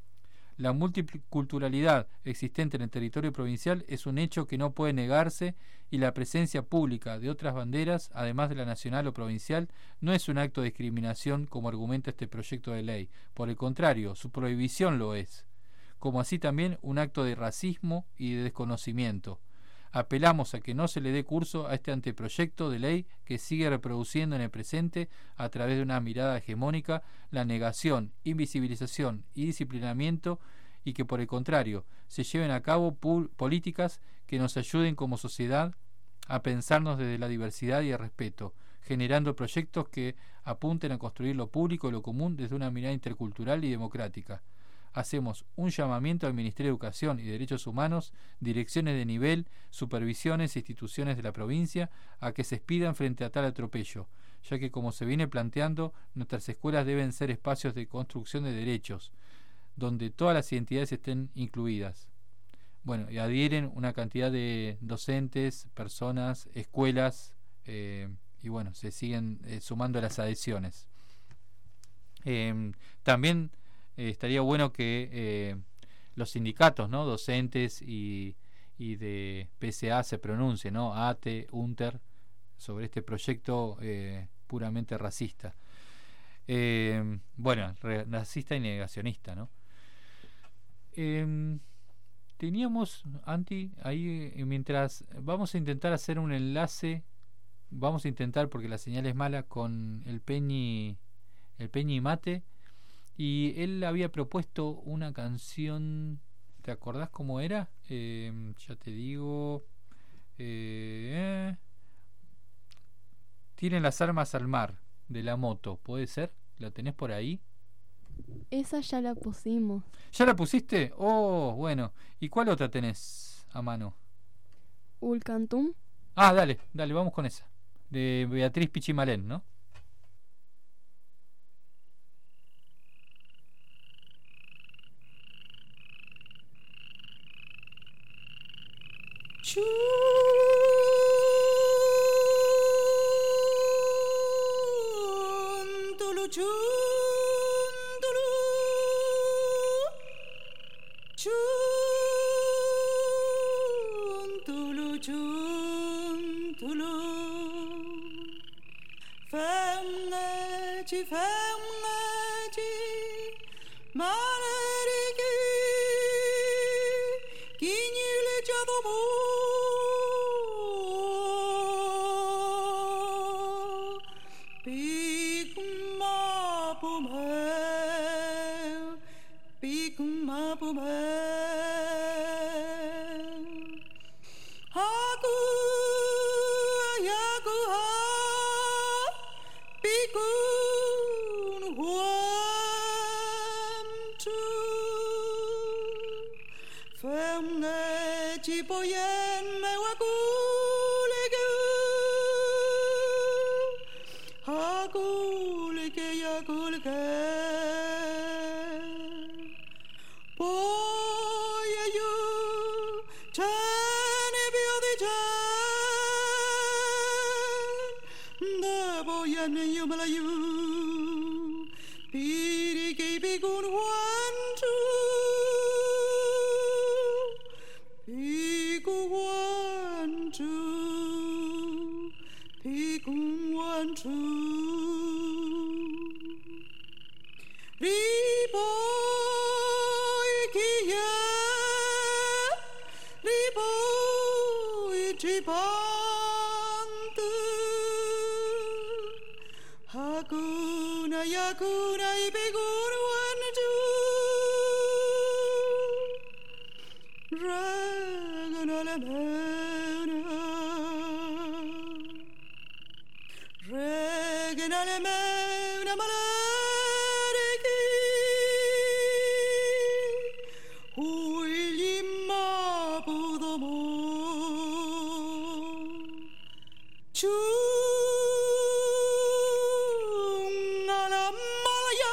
Speaker 4: La multiculturalidad existente en el territorio provincial es un hecho que no puede negarse y la presencia pública de otras banderas, además de la nacional o provincial, no es un acto de discriminación como argumenta este proyecto de ley. Por el contrario, su prohibición lo es, como así también un acto de racismo y de desconocimiento. Apelamos a que no se le dé curso a este anteproyecto de ley que sigue reproduciendo en el presente, a través de una mirada hegemónica, la negación, invisibilización y disciplinamiento, y que por el contrario se lleven a cabo políticas que nos ayuden como sociedad a pensarnos desde la diversidad y el respeto, generando proyectos que apunten a construir lo público y lo común desde una mirada intercultural y democrática. Hacemos un llamamiento al Ministerio de Educación y Derechos Humanos, direcciones de nivel, supervisiones e instituciones de la provincia a que se expidan frente a tal atropello, ya que, como se viene planteando, nuestras escuelas deben ser espacios de construcción de derechos, donde todas las identidades estén incluidas. Bueno, y adhieren una cantidad de docentes, personas, escuelas, eh, y bueno, se siguen eh, sumando las adhesiones. Eh, también eh, estaría bueno que eh, los sindicatos, ¿no?, docentes y, y de P S A se pronuncien, ¿no?, A T E, UNTER, sobre este proyecto eh, puramente racista. Eh, bueno, racista y negacionista, ¿no? Eh, teníamos, Anti, ahí eh, mientras vamos a intentar hacer un enlace, vamos a intentar, porque la señal es mala, con el Peñi, el Peñi Mate, y él había propuesto una canción, ¿te acordás cómo era? Eh, ya te digo, eh, Tiren las armas al mar, de La Moto, ¿puede ser? ¿La tenés por ahí?
Speaker 5: Esa ya la pusimos.
Speaker 4: ¿Ya la pusiste? Oh, bueno. ¿Y cuál otra tenés a mano?
Speaker 5: Ulcantum.
Speaker 4: Ah, dale, dale, vamos con esa. De Beatriz Pichimalén, ¿no?
Speaker 2: Chun, tulu, chun, tulu. Chun, tulu, chun, tulu. Femneci, femneci, maleriki, kignile ciadomu. Pigma pumel, pigma pumel. Haku, yaku ha, pikun huam tu. Femne cipoyen me wakulegu. Hakulke yakulke. Boya you, chane biodi chan. Da boya ne yumalayu. Piri ke bigun wantu. Piku wantu. Piku wantu. Riboy kiye, riboy tripantu. Hakuna yakuna ibegun wantu. Ragana lemena, ragana lemena malariki. Huilima budomo. Chung alamalaya,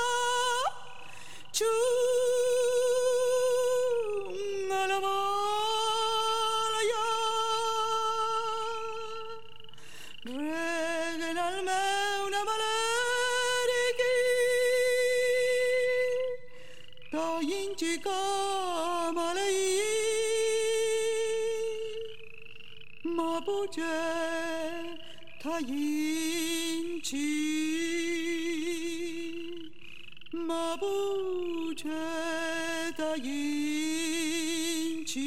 Speaker 2: chung alamalaya. Regen almeuna malariki, tayinchika malai, mabuche tayinchi, mabuche tayinchi.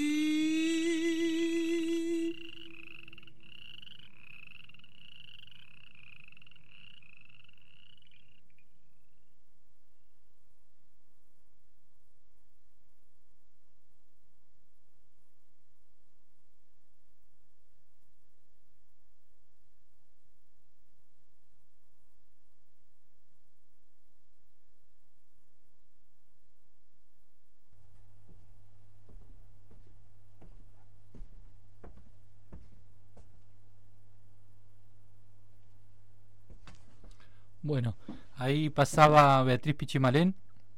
Speaker 4: Bueno, ahí pasaba Beatriz Pichimalén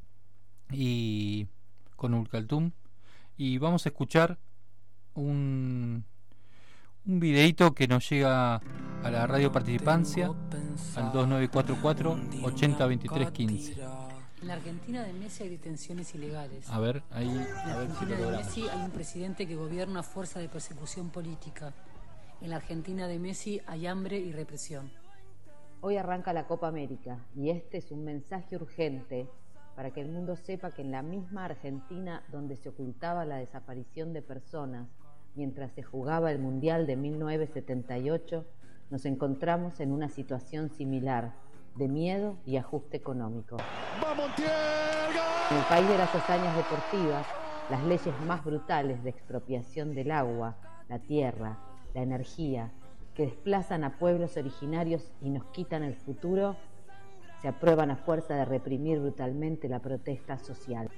Speaker 4: y con Ulcaltum, y vamos a escuchar un un videito que nos llega a la radio Participancia al dos nueve cuatro cuatro ocho cero dos tres uno cinco.
Speaker 8: En la Argentina de Messi hay detenciones ilegales.
Speaker 4: A ver, ahí.
Speaker 8: En la
Speaker 4: a ver si
Speaker 8: Argentina
Speaker 4: lo
Speaker 8: de
Speaker 4: logramos.
Speaker 8: Messi hay un presidente que gobierna a fuerza de persecución política. En la Argentina de Messi hay hambre y represión.
Speaker 9: Hoy arranca la Copa América y este es un mensaje urgente para que el mundo sepa que en la misma Argentina donde se ocultaba la desaparición de personas mientras se jugaba el Mundial de mil novecientos setenta y ocho, nos encontramos en una situación similar de miedo y ajuste económico. En el país de las hazañas deportivas, las leyes más brutales de expropiación del agua, la tierra, la energía, que desplazan a pueblos originarios y nos quitan el futuro, se aprueban a fuerza de reprimir brutalmente la protesta social.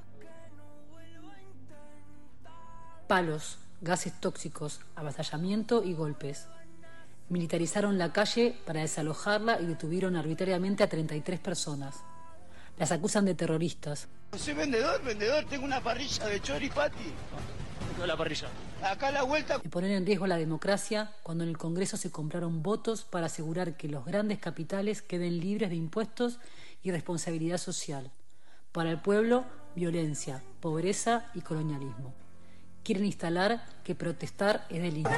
Speaker 8: Palos, gases tóxicos, avasallamiento y golpes. Militarizaron la calle para desalojarla y detuvieron arbitrariamente a treinta y tres personas. Las acusan de terroristas.
Speaker 10: Soy vendedor, vendedor, tengo una parrilla de choripati. ¿Dónde la parrilla? Acá a la vuelta.
Speaker 8: De poner en riesgo la democracia cuando en el Congreso se compraron votos para asegurar que los grandes capitales queden libres de impuestos y responsabilidad social. Para el pueblo, violencia, pobreza y colonialismo. Quieren instalar que protestar es delito.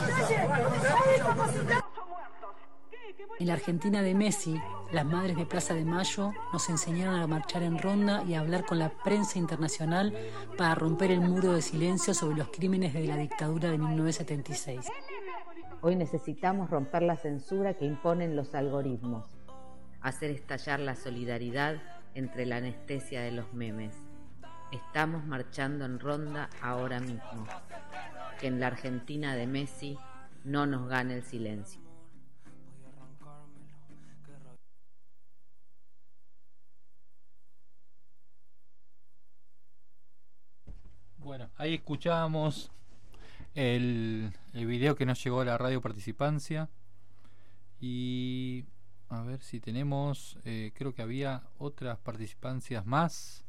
Speaker 8: En la Argentina de Messi, las madres de Plaza de Mayo nos enseñaron a marchar en ronda y a hablar con la prensa internacional para romper el muro de silencio sobre los crímenes de la dictadura de mil novecientos setenta y seis.
Speaker 9: Hoy necesitamos romper la censura que imponen los algoritmos, hacer estallar la solidaridad entre la anestesia de los memes. Estamos marchando en ronda ahora mismo. Que en la Argentina de Messi no nos gane el silencio.
Speaker 4: Bueno, ahí escuchábamos el, el video que nos llegó a la radio Participancia. Y a ver si tenemos, eh, creo que había otras participancias más.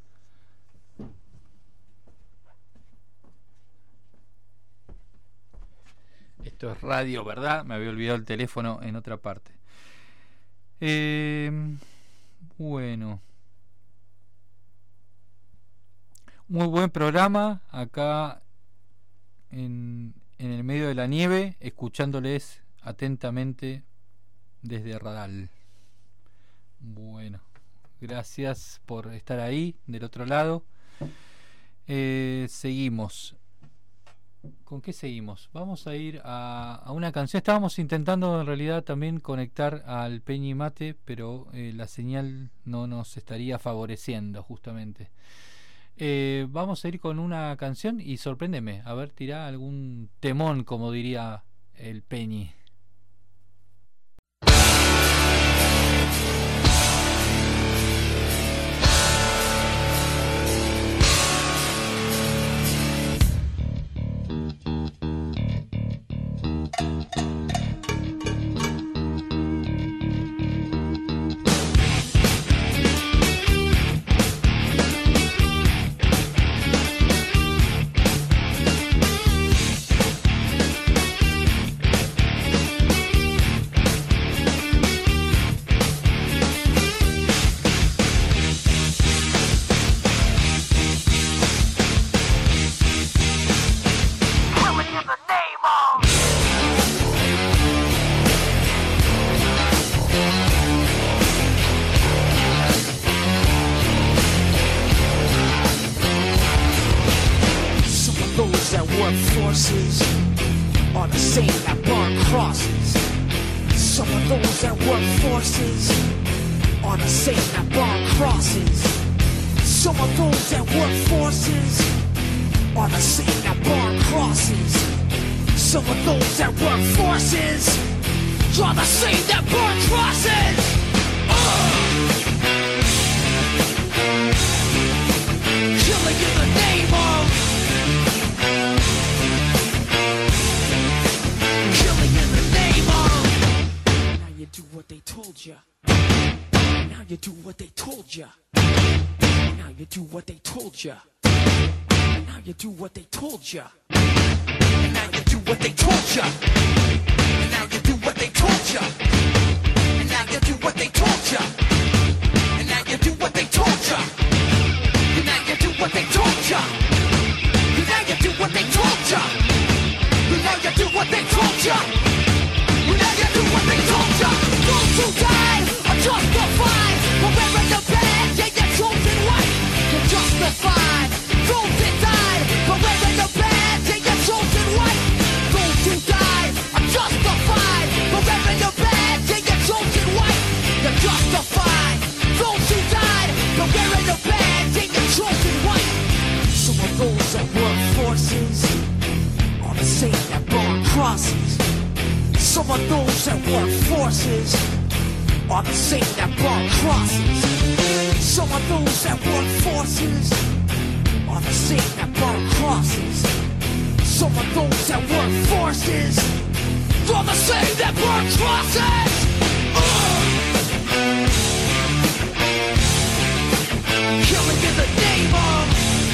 Speaker 4: Esto es radio, ¿verdad? Me había olvidado el teléfono en otra parte. Eh, bueno. Muy buen programa acá en, en el medio de la nieve, escuchándoles atentamente desde Radal. Bueno, gracias por estar ahí del otro lado. Eh, seguimos. ¿Con qué seguimos? Vamos a ir a, a una canción. Estábamos intentando en realidad también conectar al Peñi Mate, pero eh, la señal no nos estaría favoreciendo justamente. Eh, vamos a ir con una canción y sorpréndeme. A ver, tirá algún temón, como diría el Peñi.
Speaker 11: forces are the same that burn crosses. Some of those that work forces are the same that burn crosses. Some of those that work forces are the same that burn crosses. Some of those that work forces are the same that burn crosses. Uh! Killing in the name of Killing in the name of Now you do what they told you. you do what they told ya. Now you do what they told ya. Now you do what they told ya. Now you do what they told ya. Now you do what they told ya. Now you do what they told ya. And now you do what they told ya. And now you do what they told ya. And now you do what they told ya. And now you do what they told ya. And now you do what they told ya. Those who died are justified for wearing the badge and your chosen white. You're justified. Those that died for wearing the badge and your chosen white. Those who died are justified for wearing the badge and your chosen white. You're justified. Those who died for wearing the badge and your chosen white. Some of those that work forces are the same that burn crosses. Some of those that work forces are the same that burn crosses. Some of those that work forces are the same that burn crosses. Some of those that work forces are the same that burn crosses. Ugh. Killing in the name of.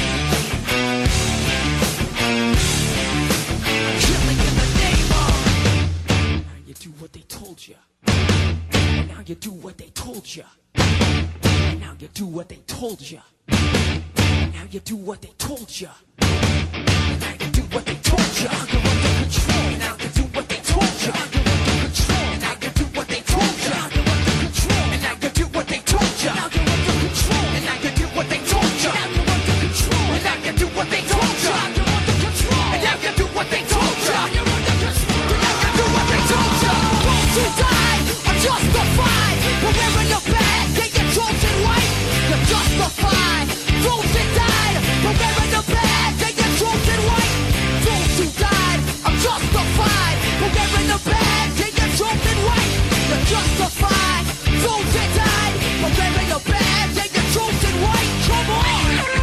Speaker 11: Killing in the name of. Now you do what they told you. Now you do what they told you. Now you do what they told you. Now you do what they told you. Now you do what they told you. You're under control. Now you do what they told you. You're under control. Now you do what they told you. You're under control. And now you do what they told you. Now you're under control. And now you do what they told you. Now you're under control. And now you do what they told you. You're under control. And now you do what they told you. You're under control. And now you do what they told you. Those who died are justified for wearing the badge and your chosen white. You're justified. Those that died for wearing the badge and your chosen white. Those who died are justified for wearing the badge and your chosen white. You're justified. Those that died for wearing the badge and your chosen white. Come on.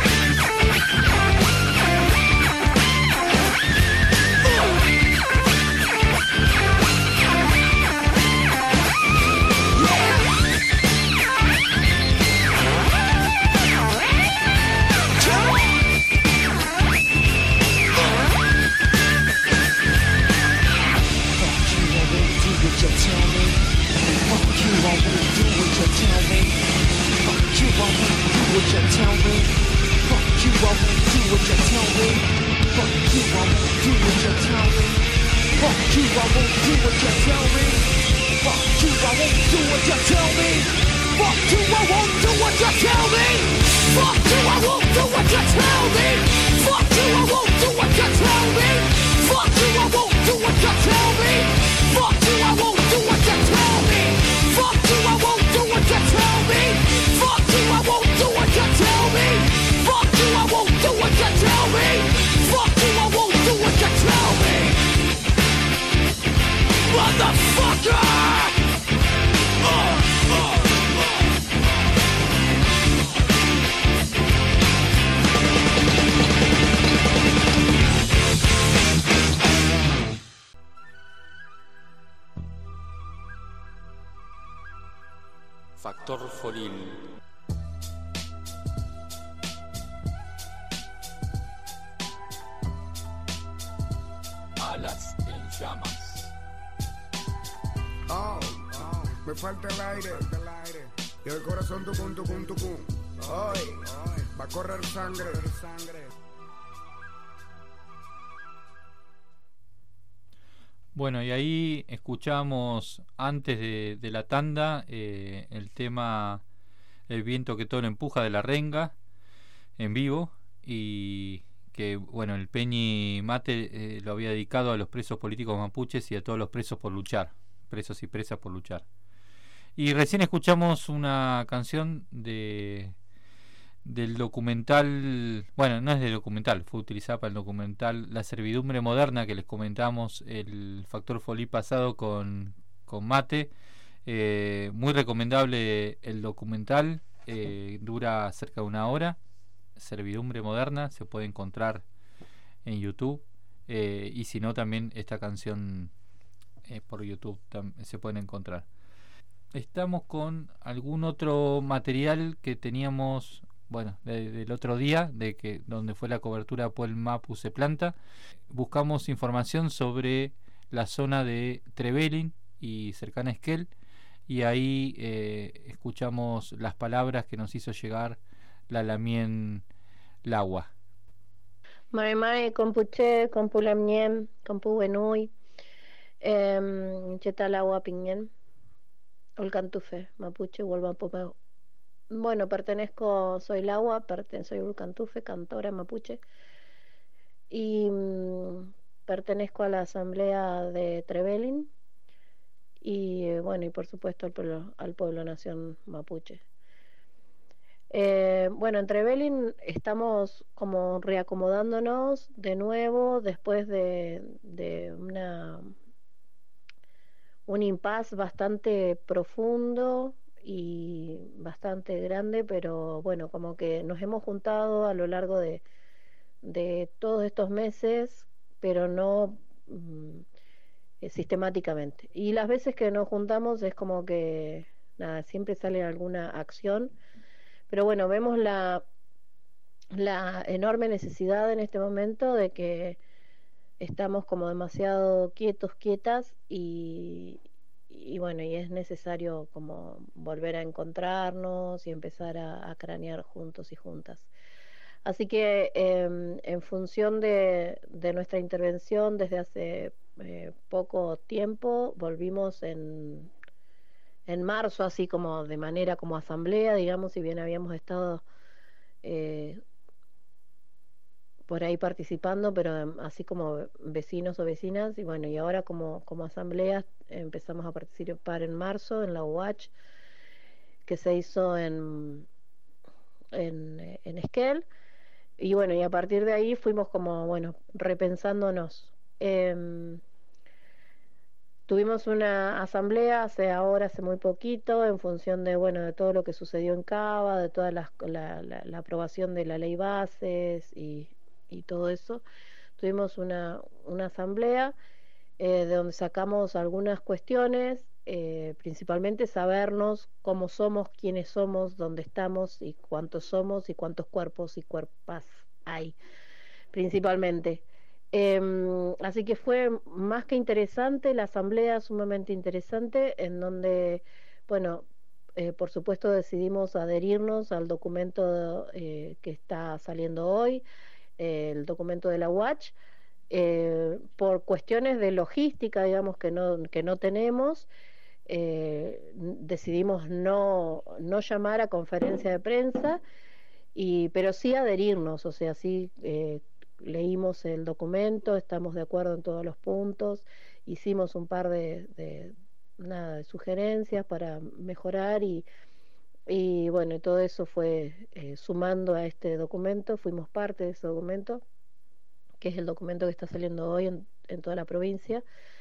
Speaker 11: What you tell me? Fuck you, I won't do what you tell me. Fuck you, I won't do what you tell me. Fuck you, I won't do what you tell me. Fuck you, I won't do what you tell me. Fuck you, I won't do what you tell me. Fuck you, I won't do what you tell me. Fuck you, I won't do what you tell me. Fuck you, I won't do what you tell me. Fuck you, I won't do what you tell me. Fuck you, I won't do what you tell me. Fuck you, I won't do what you tell me. Fuck you, I won't do what you tell me. Fuck you, I won't do what you tell me. Motherfucker! Uh, uh, uh.
Speaker 4: Factor Folil. Alas en llamas.
Speaker 12: Oh, oh, me falta el aire, y el corazón tucum, tucum, tucum. Hoy va a correr sangre.
Speaker 4: Bueno, y ahí escuchamos antes de, de la tanda eh, el tema El viento que todo lo empuja de La Renga en vivo, y que bueno, el Peñi Mate eh, lo había dedicado a los presos políticos mapuches y a todos los presos por luchar, presos y presas por luchar. Y recién escuchamos una canción de del documental, bueno, no es del documental, fue utilizada para el documental La servidumbre moderna, que les comentamos el Factor Folí pasado con, con Mate. Eh, muy recomendable el documental, eh, dura cerca de una hora. Servidumbre moderna, se puede encontrar en YouTube, eh, y si no también esta canción eh, por YouTube se pueden encontrar. estamos con algún otro material que teníamos, bueno, de, del otro día, de que donde fue la cobertura Puel Mapu se planta. Buscamos información sobre la zona de Trevelin y cercana a Esquel, y ahí eh, escuchamos las palabras que nos hizo llegar la Lamien Lagua.
Speaker 13: Mare mare compuche, compulamniem, compuenui, eh, chetalagua piñen, ulcantufe, mapuche, Hualmapomeu. Bueno, pertenezco, soy Lagua, perten, soy ulcantufe, cantora mapuche, y mm, pertenezco a la asamblea de Trevelin, y eh, bueno, y por supuesto al pueblo, al pueblo nación mapuche. Eh, bueno, en Trevelin estamos como reacomodándonos de nuevo después de, de una un impasse bastante profundo y bastante grande, pero bueno, como que nos hemos juntado a lo largo de, de todos estos meses, pero no mm, eh, sistemáticamente. Y las veces que nos juntamos es como que nada, siempre sale alguna acción. Pero bueno, vemos la, la enorme necesidad en este momento de que estamos como demasiado quietos, quietas, y, y bueno, y es necesario como volver a encontrarnos y empezar a, a cranear juntos y juntas. Así que eh, en función de, de nuestra intervención desde hace eh, poco tiempo, volvimos en... en marzo, así como de manera como asamblea, digamos, si bien habíamos estado eh, por ahí participando, pero así como vecinos o vecinas, y bueno, y ahora como, como asamblea empezamos a participar en marzo en la U H, que se hizo en, en, en Esquel, y bueno, y a partir de ahí fuimos como, bueno, repensándonos. Eh, Tuvimos una asamblea hace ahora, hace muy poquito, en función de bueno de todo lo que sucedió en Cava, de toda la, la, la, la aprobación de la ley bases y, y todo eso. Tuvimos una, una asamblea eh, de donde sacamos algunas cuestiones, eh, principalmente sabernos cómo somos, quiénes somos, dónde estamos y cuántos somos y cuántos cuerpos y cuerpas hay, principalmente. Eh, así que fue más que interesante, la asamblea sumamente interesante, en donde, bueno, eh, por supuesto decidimos adherirnos al documento eh, que está saliendo hoy, eh, el documento de la U H, eh, por cuestiones de logística, digamos, que no, que no tenemos, eh, decidimos no, no llamar a conferencia de prensa, y, pero sí adherirnos, o sea, sí... Eh, leímos el documento, estamos de acuerdo en todos los puntos, hicimos un par de, de, nada, de sugerencias para mejorar y, y bueno, todo eso fue eh, sumando a este documento, fuimos parte de ese documento, que es el documento que está saliendo hoy en, en toda la provincia,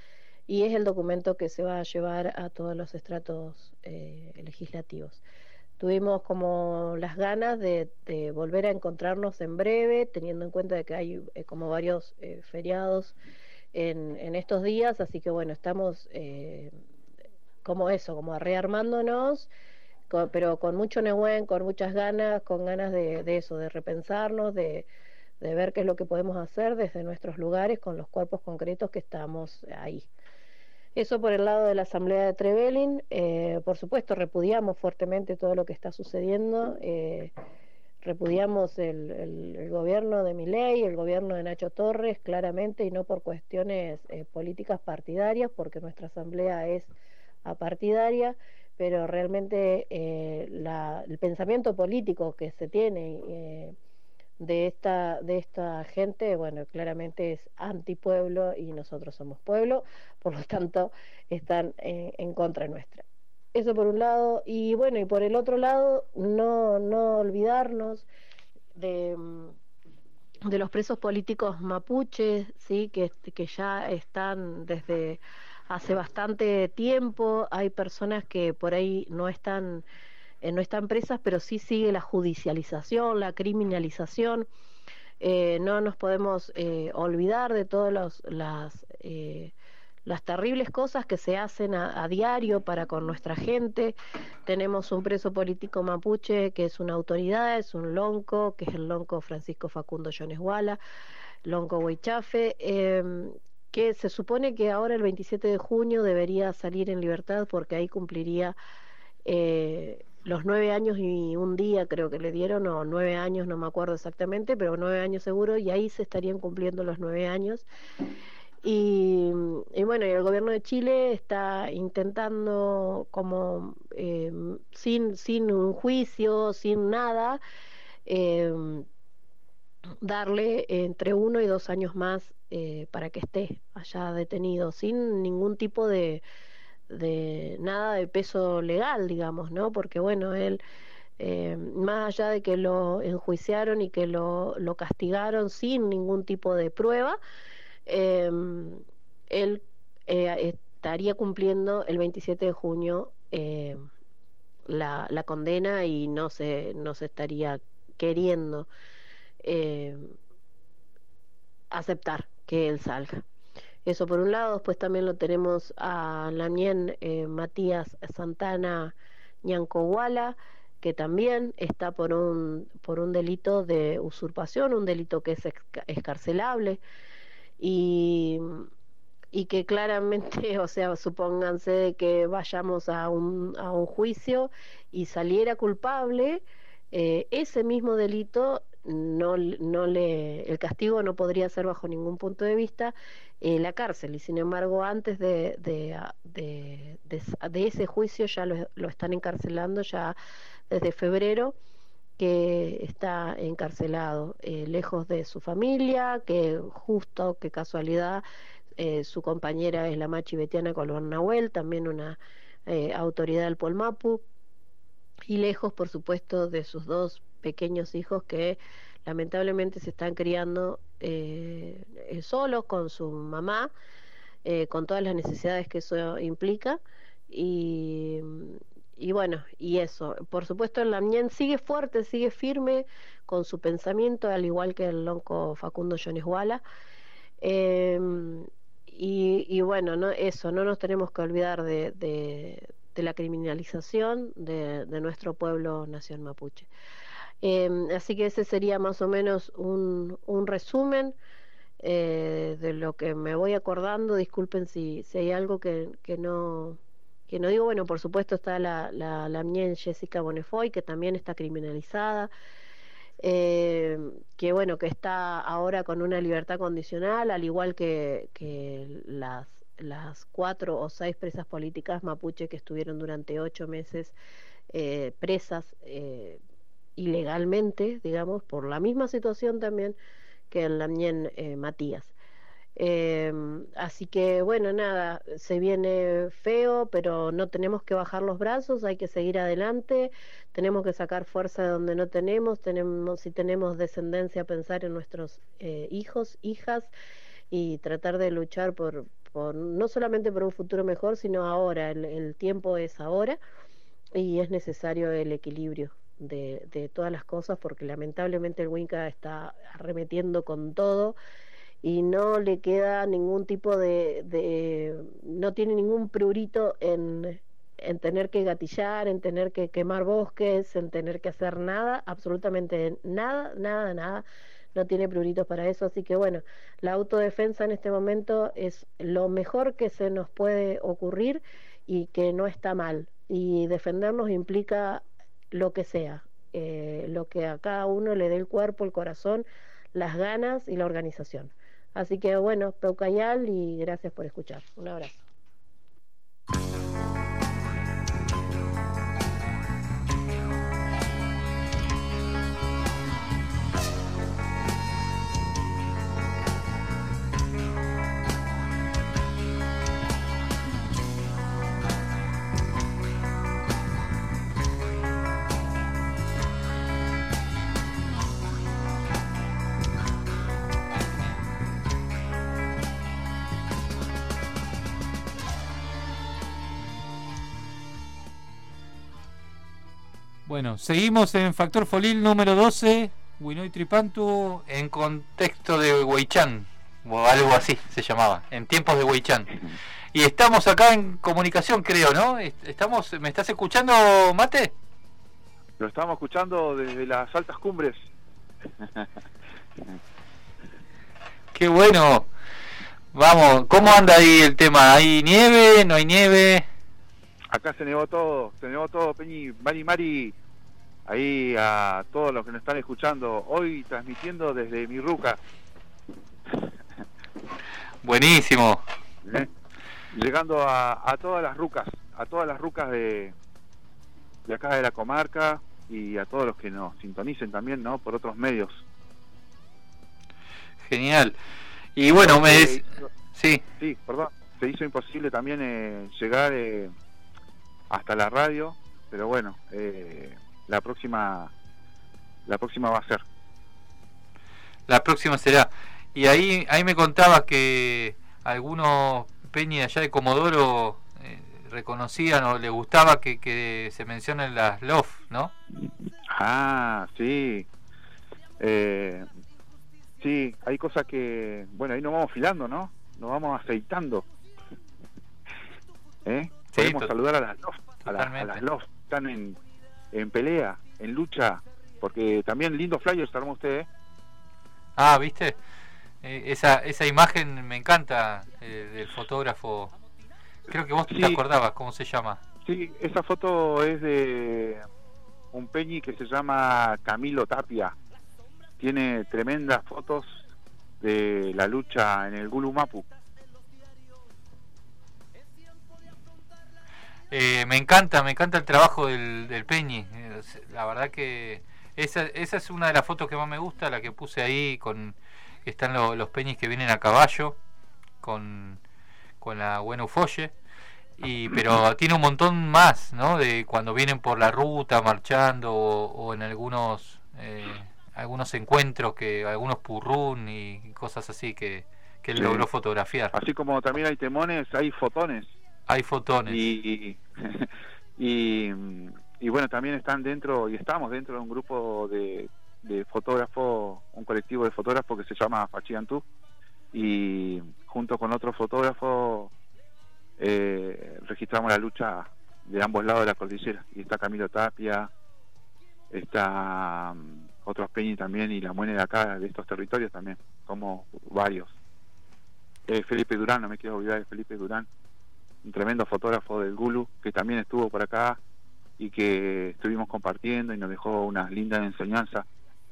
Speaker 13: y es el documento que se va a llevar a todos los estratos eh, legislativos. Tuvimos como las ganas de, de volver a encontrarnos en breve, teniendo en cuenta de que hay eh, como varios eh, feriados en, en estos días, así que bueno, estamos eh, como eso, como rearmándonos, con, pero con mucho nehuen, con muchas ganas, con ganas de, de eso, de repensarnos, de, de ver qué es lo que podemos hacer desde nuestros lugares con los cuerpos concretos que estamos ahí. Eso por el lado de la asamblea de Trevelin. Eh, por supuesto repudiamos fuertemente todo lo que está sucediendo, eh, repudiamos el, el, el gobierno de Milei, el gobierno de Nacho Torres, claramente, y no por cuestiones eh, políticas partidarias, porque nuestra asamblea es apartidaria, pero realmente eh, la, el pensamiento político que se tiene eh, de esta de esta gente, bueno, claramente es antipueblo y nosotros somos pueblo, por lo tanto están en, en contra nuestra. Eso por un lado, y bueno, y por el otro lado, no, no olvidarnos de, de los presos políticos mapuches, sí, que, que ya están desde hace bastante tiempo. Hay personas que por ahí no están Eh, no están presas, pero sí sigue la judicialización, la criminalización. Eh, no nos podemos eh, olvidar de todas los, las, eh, las terribles cosas que se hacen a, a diario para con nuestra gente. Tenemos un preso político mapuche que es una autoridad, es un lonco, que es el lonco Francisco Facundo Yoneshuala, lonco Huaychafe, eh, que se supone que ahora el veintisiete de junio debería salir en libertad porque ahí cumpliría eh, los nueve años y un día creo que le dieron, o nueve años, no me acuerdo exactamente, pero nueve años seguro, y ahí se estarían cumpliendo los nueve años. Y, y bueno, y el gobierno de Chile está intentando como eh, sin, sin un juicio, sin nada, eh, darle entre uno y dos años más eh, para que esté allá detenido, sin ningún tipo de, de nada de peso legal, digamos, ¿no? Porque bueno, él, eh, más allá de que lo enjuiciaron y que lo, lo castigaron sin ningún tipo de prueba, Eh, él eh, estaría cumpliendo el veintisiete de junio eh, la, la condena y no se, no se estaría queriendo eh, aceptar que él salga. Eso por un lado. Después también lo tenemos a Lamien eh, Matías Santana Ñancohuala, que también está por un, por un delito de usurpación, un delito que es excarcelable. Y, y que claramente, o sea, supónganse de que vayamos a un, a un juicio y saliera culpable, eh, ese mismo delito, no, no le, el castigo no podría ser bajo ningún punto de vista eh, la cárcel, y sin embargo antes de, de, de, de, de ese juicio ya lo, lo están encarcelando ya desde febrero, que está encarcelado, eh, lejos de su familia, que justo, qué casualidad, eh, su compañera es la machi Betiana Colón Nahuel, también una eh, autoridad del Polmapu, y lejos, por supuesto, de sus dos pequeños hijos que lamentablemente se están criando eh, solos con su mamá, eh, con todas las necesidades que eso implica, y... Y bueno, y eso, por supuesto el Lamien sigue fuerte, sigue firme con su pensamiento, al igual que el lonco Facundo Yoneshuala. Eh, y, y bueno, no, eso, no nos tenemos que olvidar de, de, de la criminalización de, de nuestro pueblo nación mapuche. Eh, así que ese sería más o menos un, un resumen eh, de lo que me voy acordando. Disculpen si, si hay algo que, que no... que no digo. Bueno, por supuesto está la, la, la Lamien Jessica Bonefoy, que también está criminalizada, eh, que bueno, que está ahora con una libertad condicional, al igual que, que las, las cuatro o seis presas políticas mapuche que estuvieron durante ocho meses eh, presas eh, ilegalmente, digamos, por la misma situación también que el Lamien eh, Matías. Eh, así que bueno, nada, se viene feo, pero no tenemos que bajar los brazos, hay que seguir adelante, tenemos que sacar fuerza de donde no tenemos, tenemos si tenemos descendencia, pensar en nuestros eh, hijos, hijas, y tratar de luchar por, por no solamente por un futuro mejor, sino ahora, el, el tiempo es ahora y es necesario el equilibrio de, de todas las cosas, porque lamentablemente el Winca está arremetiendo con todo y no le queda ningún tipo de, de no tiene ningún prurito en, en tener que gatillar, en tener que quemar bosques, en tener que hacer nada, absolutamente nada, nada, nada, no tiene pruritos para eso. Así que bueno, la autodefensa en este momento es lo mejor que se nos puede ocurrir y que no está mal, y defendernos implica lo que sea, eh, lo que a cada uno le dé el cuerpo, el corazón, las ganas y la organización. Así que bueno, Peucayal, y gracias por escuchar. Un abrazo.
Speaker 4: Bueno, seguimos en Factor Folil número doce, Winoy Tripantu, en contexto de Huaychán. o algo así se llamaba, en tiempos de Weichan. Y estamos acá en comunicación, creo, ¿no? Estamos, ¿me estás escuchando, Mate?
Speaker 14: Lo estamos escuchando desde las altas cumbres.
Speaker 4: Qué bueno. Vamos, ¿cómo anda ahí el tema? ¿Hay nieve? ¿No hay nieve?
Speaker 14: Acá se nevó todo, se nevó todo, Peñi. Mari Mari, ahí a todos los que nos están escuchando, hoy transmitiendo desde mi ruca.
Speaker 4: Buenísimo.
Speaker 14: ¿Eh? Llegando a, a todas las rucas, a todas las rucas de, de acá de la comarca y a todos los que nos sintonicen también, ¿no? Por otros medios.
Speaker 4: Genial. Y bueno, me des...
Speaker 14: hizo,
Speaker 4: sí.
Speaker 14: Sí, perdón. Se hizo imposible también eh, llegar eh, hasta la radio, pero bueno, eh, la próxima la próxima va a ser.
Speaker 4: La próxima será. Y ahí ahí me contaba que algunos Peñi allá de Comodoro eh, reconocían o les gustaba que, que se mencionen las L O F, ¿no?
Speaker 14: Ah, sí. Eh, sí, hay cosas que, bueno, ahí nos vamos filando, ¿no? Nos vamos aceitando. ¿Eh?
Speaker 4: Sí,
Speaker 14: Podemos saludar a las L O F, a, la, a las L O F. Están en, en pelea, en lucha, porque también lindo flyer se armó usted, ¿eh?
Speaker 4: Ah, ¿viste? Eh, esa esa imagen me encanta, eh, del fotógrafo. Creo que vos
Speaker 14: Sí.
Speaker 4: te acordabas cómo se llama.
Speaker 14: Sí, esa foto es de un Peñi que se llama Camilo Tapia. Tiene tremendas fotos de la lucha en el Gulu Mapu.
Speaker 4: Eh, me encanta, me encanta el trabajo del, del Peñi. Eh, la verdad que esa, esa es una de las fotos que más me gusta, la que puse ahí con que están lo, los Peñis que vienen a caballo con, con la buena Ufolle. Y pero tiene un montón más, ¿no? De cuando vienen por la ruta marchando o, o en algunos eh, algunos encuentros, que algunos purrún y cosas así que, que él
Speaker 14: Sí.
Speaker 4: logró fotografiar.
Speaker 14: Así como también hay temones, hay fotones.
Speaker 4: Hay fotones.
Speaker 14: Y, y, y bueno, también están dentro, y estamos dentro de un grupo de, de fotógrafos, un colectivo de fotógrafos que se llama Fachiantú, y junto con otro fotógrafo eh, registramos la lucha de ambos lados de la cordillera. Y está Camilo Tapia, está um, otros Peñi también, y la muene de acá, de estos territorios también, como varios. Eh, Felipe Durán, no me quiero olvidar de Felipe Durán, un tremendo fotógrafo del Gulu, que también estuvo por acá y que estuvimos compartiendo y nos dejó unas lindas enseñanzas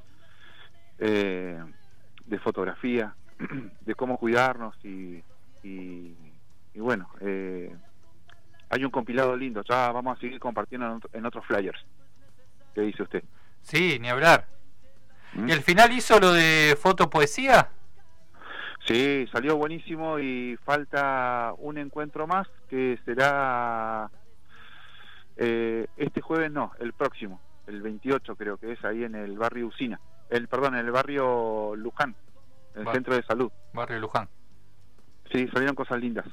Speaker 14: eh, de fotografía, de cómo cuidarnos y, y, y bueno, eh, hay un compilado lindo, ya vamos a seguir compartiendo en, otro, en otros flyers. ¿Qué dice usted?
Speaker 4: Sí, ni hablar.
Speaker 14: ¿Mm?
Speaker 4: ¿Y al final hizo lo de fotopoesía?
Speaker 14: Sí, salió buenísimo y falta un encuentro más que será eh, este jueves, no, el próximo, el veintiocho creo que es, ahí en el barrio Usina, el perdón, en el barrio Luján, en el
Speaker 4: Bar-
Speaker 14: centro de salud.
Speaker 4: Barrio Luján.
Speaker 14: Sí, salieron cosas lindas.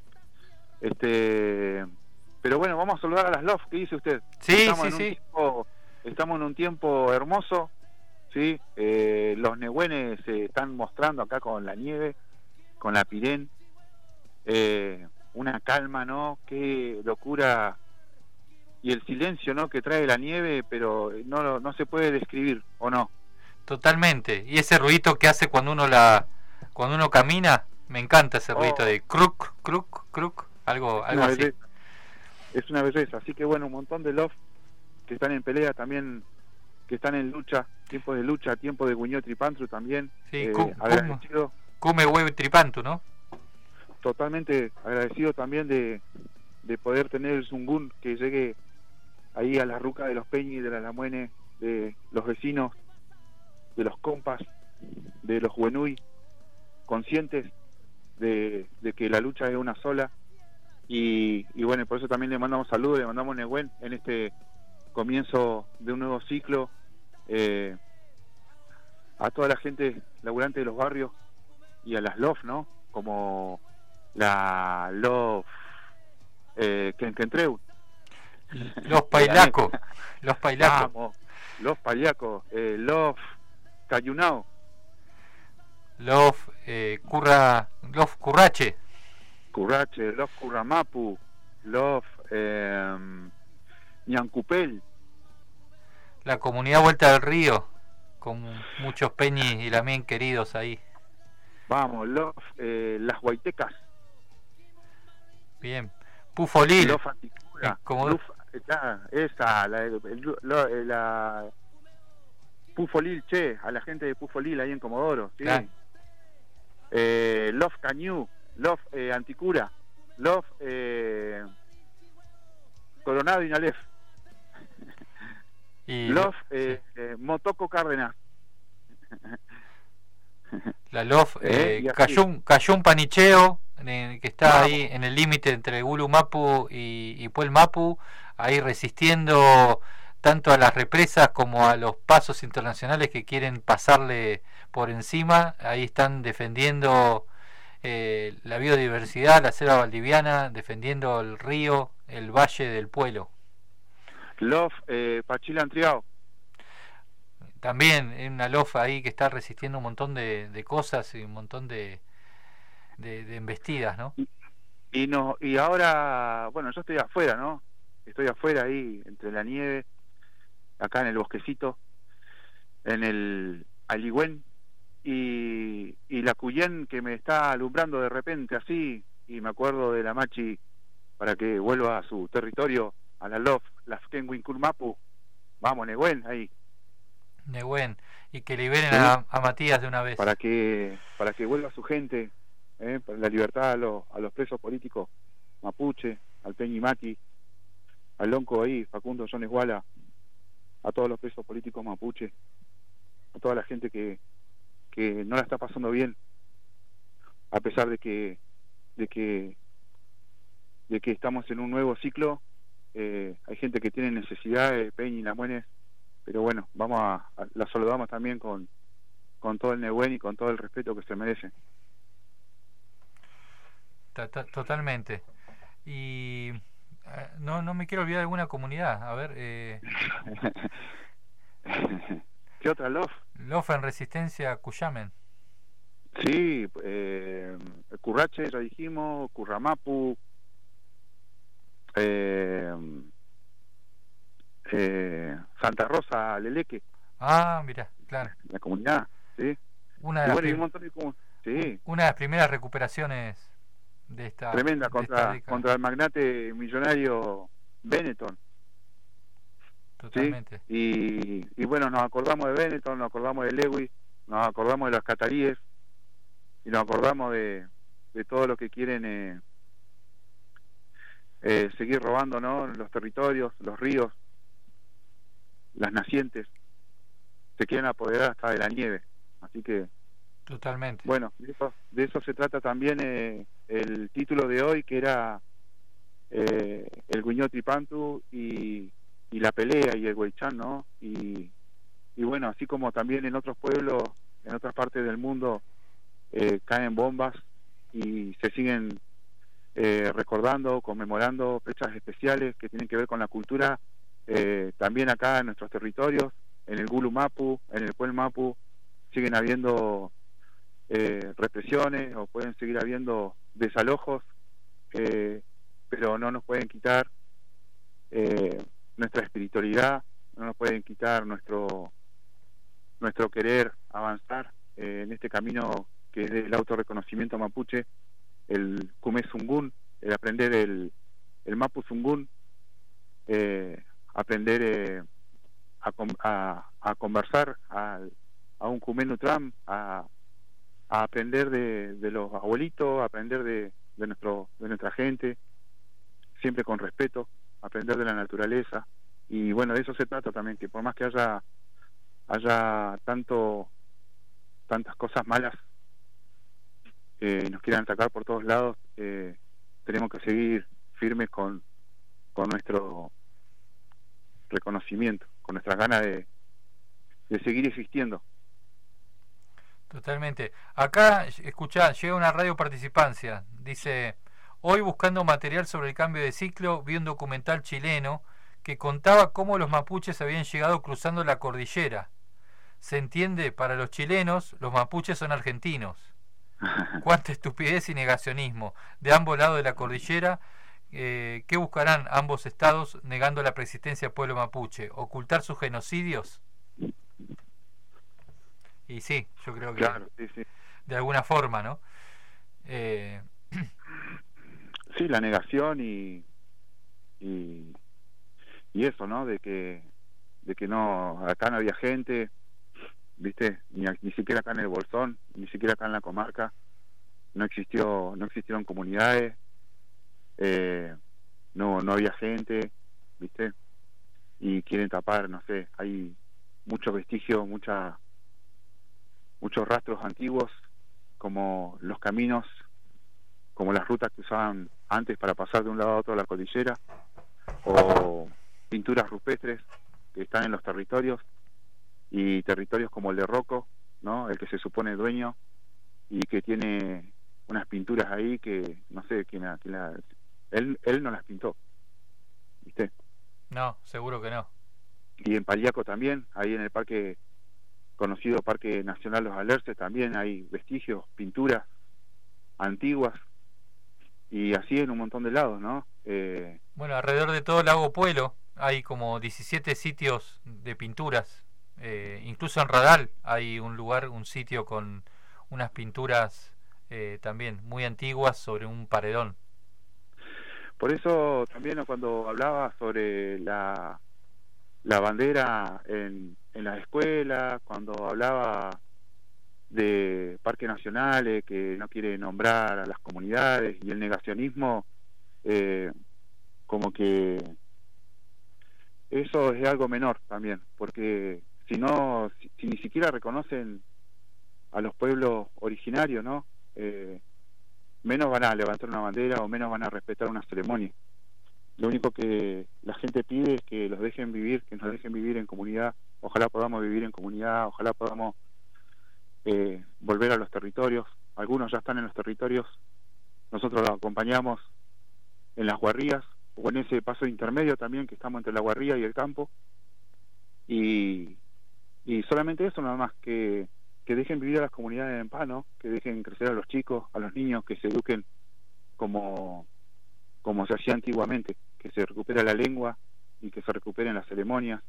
Speaker 14: Este, pero bueno, vamos a saludar a las L O F, ¿qué dice usted?
Speaker 4: Sí,
Speaker 14: estamos
Speaker 4: sí,
Speaker 14: en un
Speaker 4: sí.
Speaker 14: tiempo, estamos en un tiempo hermoso. Sí, eh, los nehuenes se están mostrando acá con la nieve, con la pirén, eh, una calma, ¿no? Qué locura, y el silencio, ¿no? Que trae la nieve, pero no no se puede describir, ¿o no?
Speaker 4: Totalmente. Y ese ruidito que hace cuando uno la cuando uno camina, me encanta ese ruidito
Speaker 14: Oh.
Speaker 4: de cruc, cruc, cruc, algo algo
Speaker 14: Una
Speaker 4: así.
Speaker 14: belleza. Es una belleza, así que bueno, un montón de love que están en pelea también, que están en lucha, tiempo de lucha, tiempo de Guñó Tripantru también.
Speaker 4: Sí,
Speaker 14: eh,
Speaker 4: cum-
Speaker 14: agradecido,
Speaker 4: Come huevo tripantu, ¿no?
Speaker 14: totalmente agradecido también de, de poder tener el Zungún que llegue ahí a la ruca de los Peñi, de la Lamuene, de los vecinos, de los compas, de los Huenui, conscientes de, de que la lucha es una sola. Y, y bueno, por eso también le mandamos saludos, le mandamos Nehuen en este comienzo de un nuevo ciclo, eh, a toda la gente laburante de los barrios y a las L O F, ¿no? Como la L O F eh, Quenquentreu,
Speaker 4: Los Pailaco, los Pailaco.
Speaker 14: Vamos, los Pailaco, eh, L O F Cayunao,
Speaker 4: Love eh, Curra, Love Currache.
Speaker 14: Currache, Love Curramapu, Love eh, Ñancupel.
Speaker 4: La comunidad Vuelta del Río, con muchos peñis y lamien queridos ahí.
Speaker 14: Vamos, Love eh, Las Guaitecas.
Speaker 4: Bien. Pufolil.
Speaker 14: Love Anticura.
Speaker 4: Eh, como...
Speaker 14: Luf, esa, esa la, el, la, la Pufolil, che, a la gente de Pufolil ahí en Comodoro, ¿sí?
Speaker 4: Claro.
Speaker 14: Eh, Love Cañú, Love eh, Anticura, Love eh, Coronado Inalef.
Speaker 4: Y
Speaker 14: Love eh, sí. eh, Motoco Cárdenas.
Speaker 4: La Love eh, eh, Cayún, Cayún Panicheo, eh, que está Vamos. ahí en el límite entre Gulu Mapu y, y Puel Mapu, ahí resistiendo tanto a las represas como a los pasos internacionales que quieren pasarle por encima. Ahí están defendiendo eh, la biodiversidad, la selva valdiviana, defendiendo el río, el valle del Puelo.
Speaker 14: Love eh, Pachila Antriao.
Speaker 4: También una Love ahí que está resistiendo un montón de, de cosas y un montón de, de, de embestidas, ¿no?
Speaker 14: Y, y no y ahora, bueno, yo estoy afuera, ¿no? Estoy afuera ahí, entre la nieve, acá en el bosquecito, en el Aligüén, y, y la Cuyén que me está alumbrando de repente así, y me acuerdo de la Machi para que vuelva a su territorio, a la Love, la Fkenwin Kurmapu. Vamos, Nehuen, ahí.
Speaker 4: Nehuen, y que liberen
Speaker 14: ¿Sí?
Speaker 4: a, a Matías de una vez.
Speaker 14: Para que para que vuelva su gente, ¿eh? Para la libertad a, lo, a los presos políticos mapuche, al Peñi Mati, al Lonco ahí, Facundo Jones Guala, a todos los presos políticos mapuche, a toda la gente que, que no la está pasando bien, a pesar de que de que de que estamos en un nuevo ciclo. Eh, hay gente que tiene necesidades, Peñi y Namuenes, pero bueno, vamos a, a la saludamos también con con todo el Nehuen y con todo el respeto que se merece.
Speaker 4: Totalmente. Y eh, no no me quiero olvidar de alguna comunidad. A ver, eh...
Speaker 14: ¿qué otra Love?
Speaker 4: Love en Resistencia Cuyamen.
Speaker 14: Sí, eh, Currache, ya dijimos, Curramapu, eh, eh, Santa Rosa, Leleque.
Speaker 4: Ah, mira, claro.
Speaker 14: La comunidad, sí.
Speaker 4: Una de, las,
Speaker 14: bueno,
Speaker 4: prim...
Speaker 14: un montón de comun... sí.
Speaker 4: Una de las primeras recuperaciones de esta...
Speaker 14: Tremenda,
Speaker 4: de
Speaker 14: contra,
Speaker 4: esta
Speaker 14: contra el magnate millonario Benetton.
Speaker 4: Totalmente.
Speaker 14: ¿Sí? Y, y bueno, nos acordamos de Benetton, nos acordamos de Lewis, nos acordamos de los cataríes, y nos acordamos de, de todo lo que quieren eh, eh, seguir robando, ¿no? Los territorios, los ríos, las nacientes, se quieren apoderar hasta de la nieve. Así que
Speaker 4: totalmente.
Speaker 14: Bueno, de eso, de eso se trata también eh, el título de hoy, que era eh, el Guiñotripantu y, y la pelea y el Huaychán, ¿no? Y, y bueno, así como también en otros pueblos, en otras partes del mundo, eh, caen bombas y se siguen eh, recordando, conmemorando fechas especiales que tienen que ver con la cultura, eh, también acá en nuestros territorios, en el Gulu Mapu, en el Puel Mapu, siguen habiendo eh, represiones o pueden seguir habiendo desalojos, eh, pero no nos pueden quitar eh, nuestra espiritualidad, no nos pueden quitar nuestro nuestro querer avanzar eh, en este camino que es el autorreconocimiento mapuche, el Kume Zungun, el aprender el, el Mapu Zungun, eh, aprender eh, a, a, a conversar a, a un Kume Nutram, a, a aprender de, de los abuelitos, a aprender de, de, nuestro, de nuestra gente, siempre con respeto, aprender de la naturaleza. Y bueno, de eso se trata también, que por más que haya haya tanto tantas cosas malas que nos quieran atacar por todos lados, eh, tenemos que seguir firmes con, con nuestro reconocimiento, con nuestras ganas de, de seguir existiendo.
Speaker 4: Totalmente. Acá, escuchá, llega una radio participancia, dice: hoy buscando material sobre el cambio de ciclo, vi un documental chileno que contaba cómo los mapuches habían llegado cruzando la cordillera. Se entiende, para los chilenos, los mapuches son argentinos. Cuánta estupidez y negacionismo de ambos lados de la cordillera. Eh, ¿Qué buscarán ambos estados negando la preexistencia del pueblo mapuche? ¿Ocultar sus genocidios? Y sí, yo creo que
Speaker 14: claro, sí, sí.
Speaker 4: de alguna forma, ¿no? Eh...
Speaker 14: Sí, la negación y, y y eso, ¿no? De que de que no, acá no había gente, ¿viste? Ni, ni siquiera acá en el Bolsón, ni siquiera acá en la comarca, no existió, no existieron comunidades, eh, no, no había gente, ¿viste? Y quieren tapar, no sé, hay muchos vestigios, mucha, muchos rastros antiguos, como los caminos, como las rutas que usaban antes para pasar de un lado a otro de la cordillera, o pinturas rupestres que están en los territorios, y territorios como el de Rocco, ¿no? El que se supone dueño, y que tiene unas pinturas ahí que, no sé, quién la, quién la, él, él no las pintó, ¿viste?
Speaker 4: No, seguro que no.
Speaker 14: Y en Paliaco también, ahí en el parque, conocido Parque Nacional Los Alerces, también hay vestigios, pinturas antiguas, y así en un montón de lados, ¿no? Eh,
Speaker 4: bueno, alrededor de todo el lago Puelo hay como diecisiete sitios de pinturas, eh, incluso en Radal hay un lugar, un sitio con unas pinturas eh, también muy antiguas sobre un paredón.
Speaker 14: Por eso también cuando hablaba sobre la, la bandera en, en las escuelas, cuando hablaba de parques nacionales que no quiere nombrar a las comunidades y el negacionismo, eh, como que eso es algo menor también, porque si no, si, si ni siquiera reconocen a los pueblos originarios, ¿no? Eh, menos van a levantar una bandera o menos van a respetar una ceremonia. Lo único que la gente pide es que los dejen vivir, que nos dejen vivir en comunidad. Ojalá podamos vivir en comunidad, ojalá podamos eh, volver a los territorios. Algunos ya están en los territorios, nosotros los acompañamos en las guarrías o en ese paso intermedio también que estamos entre la guarría y el campo, y, y solamente eso, nada más, que, que dejen vivir a las comunidades en paz, ¿no? Que dejen crecer a los chicos, a los niños, que se eduquen como, como se hacía antiguamente, que se recupere la lengua y que se recuperen las ceremonias,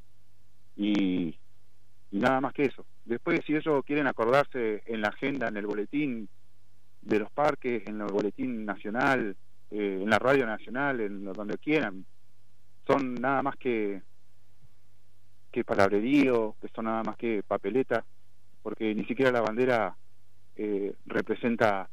Speaker 14: y, y nada más que eso. Después, si ellos quieren acordarse en la agenda, en el boletín de los parques, en el boletín nacional, eh, en la radio nacional, en lo, donde quieran, son nada más que que palabrerío, que son nada más que papeleta, porque ni siquiera la bandera eh, representa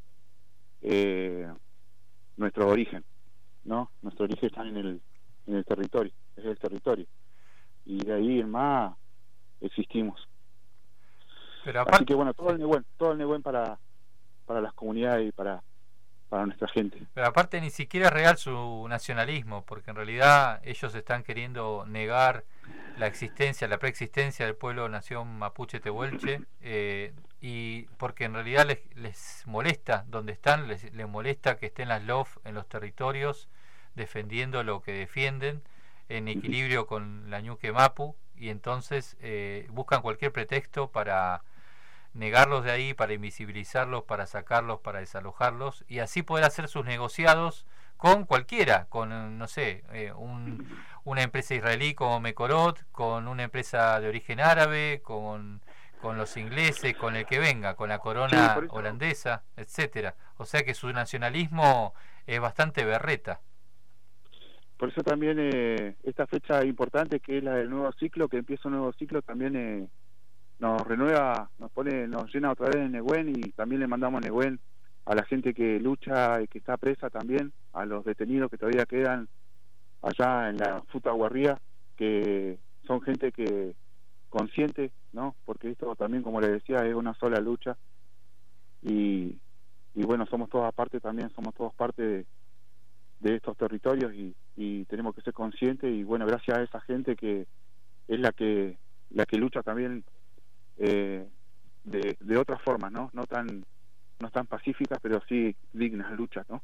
Speaker 14: eh, nuestro origen, ¿no? Nuestro origen está en el en el territorio, es el territorio, y de ahí en más existimos.
Speaker 4: Pero aparte,
Speaker 14: así que bueno, todo el Nehuen, todo el Nehuen para para las comunidades y para para nuestra gente.
Speaker 4: Pero aparte ni siquiera es real su nacionalismo, porque en realidad ellos están queriendo negar la existencia, la preexistencia del pueblo nación mapuche tehuelche, eh, y porque en realidad les, les molesta donde están, les, les molesta que estén las L O F en los territorios defendiendo lo que defienden, en equilibrio con la ñuque mapu, y entonces eh, buscan cualquier pretexto para negarlos de ahí, para invisibilizarlos, para sacarlos, para desalojarlos, y así poder hacer sus negociados con cualquiera, con, no sé, eh, un, una empresa israelí como Mekorot, con una empresa de origen árabe, con, con los ingleses, con el que venga, con la corona sí, holandesa, etcétera. O sea que su nacionalismo es bastante berreta.
Speaker 14: Por eso también eh, esta fecha importante, que es la del nuevo ciclo, que empieza un nuevo ciclo, también eh, nos renueva, nos pone, nos llena otra vez de Nehuen, y también le mandamos Nehuen a la gente que lucha y que está presa también, a los detenidos que todavía quedan allá en la Futa Guarría, que son gente que consciente, ¿no? Porque esto también, como les decía, es una sola lucha, y, y bueno, somos todas parte también, somos todos parte de, de estos territorios, y, y tenemos que ser conscientes, y bueno, gracias a esa gente que es la que la que lucha también eh, de, de otras formas, ¿no? No tan no tan pacíficas, pero sí dignas luchas, ¿no?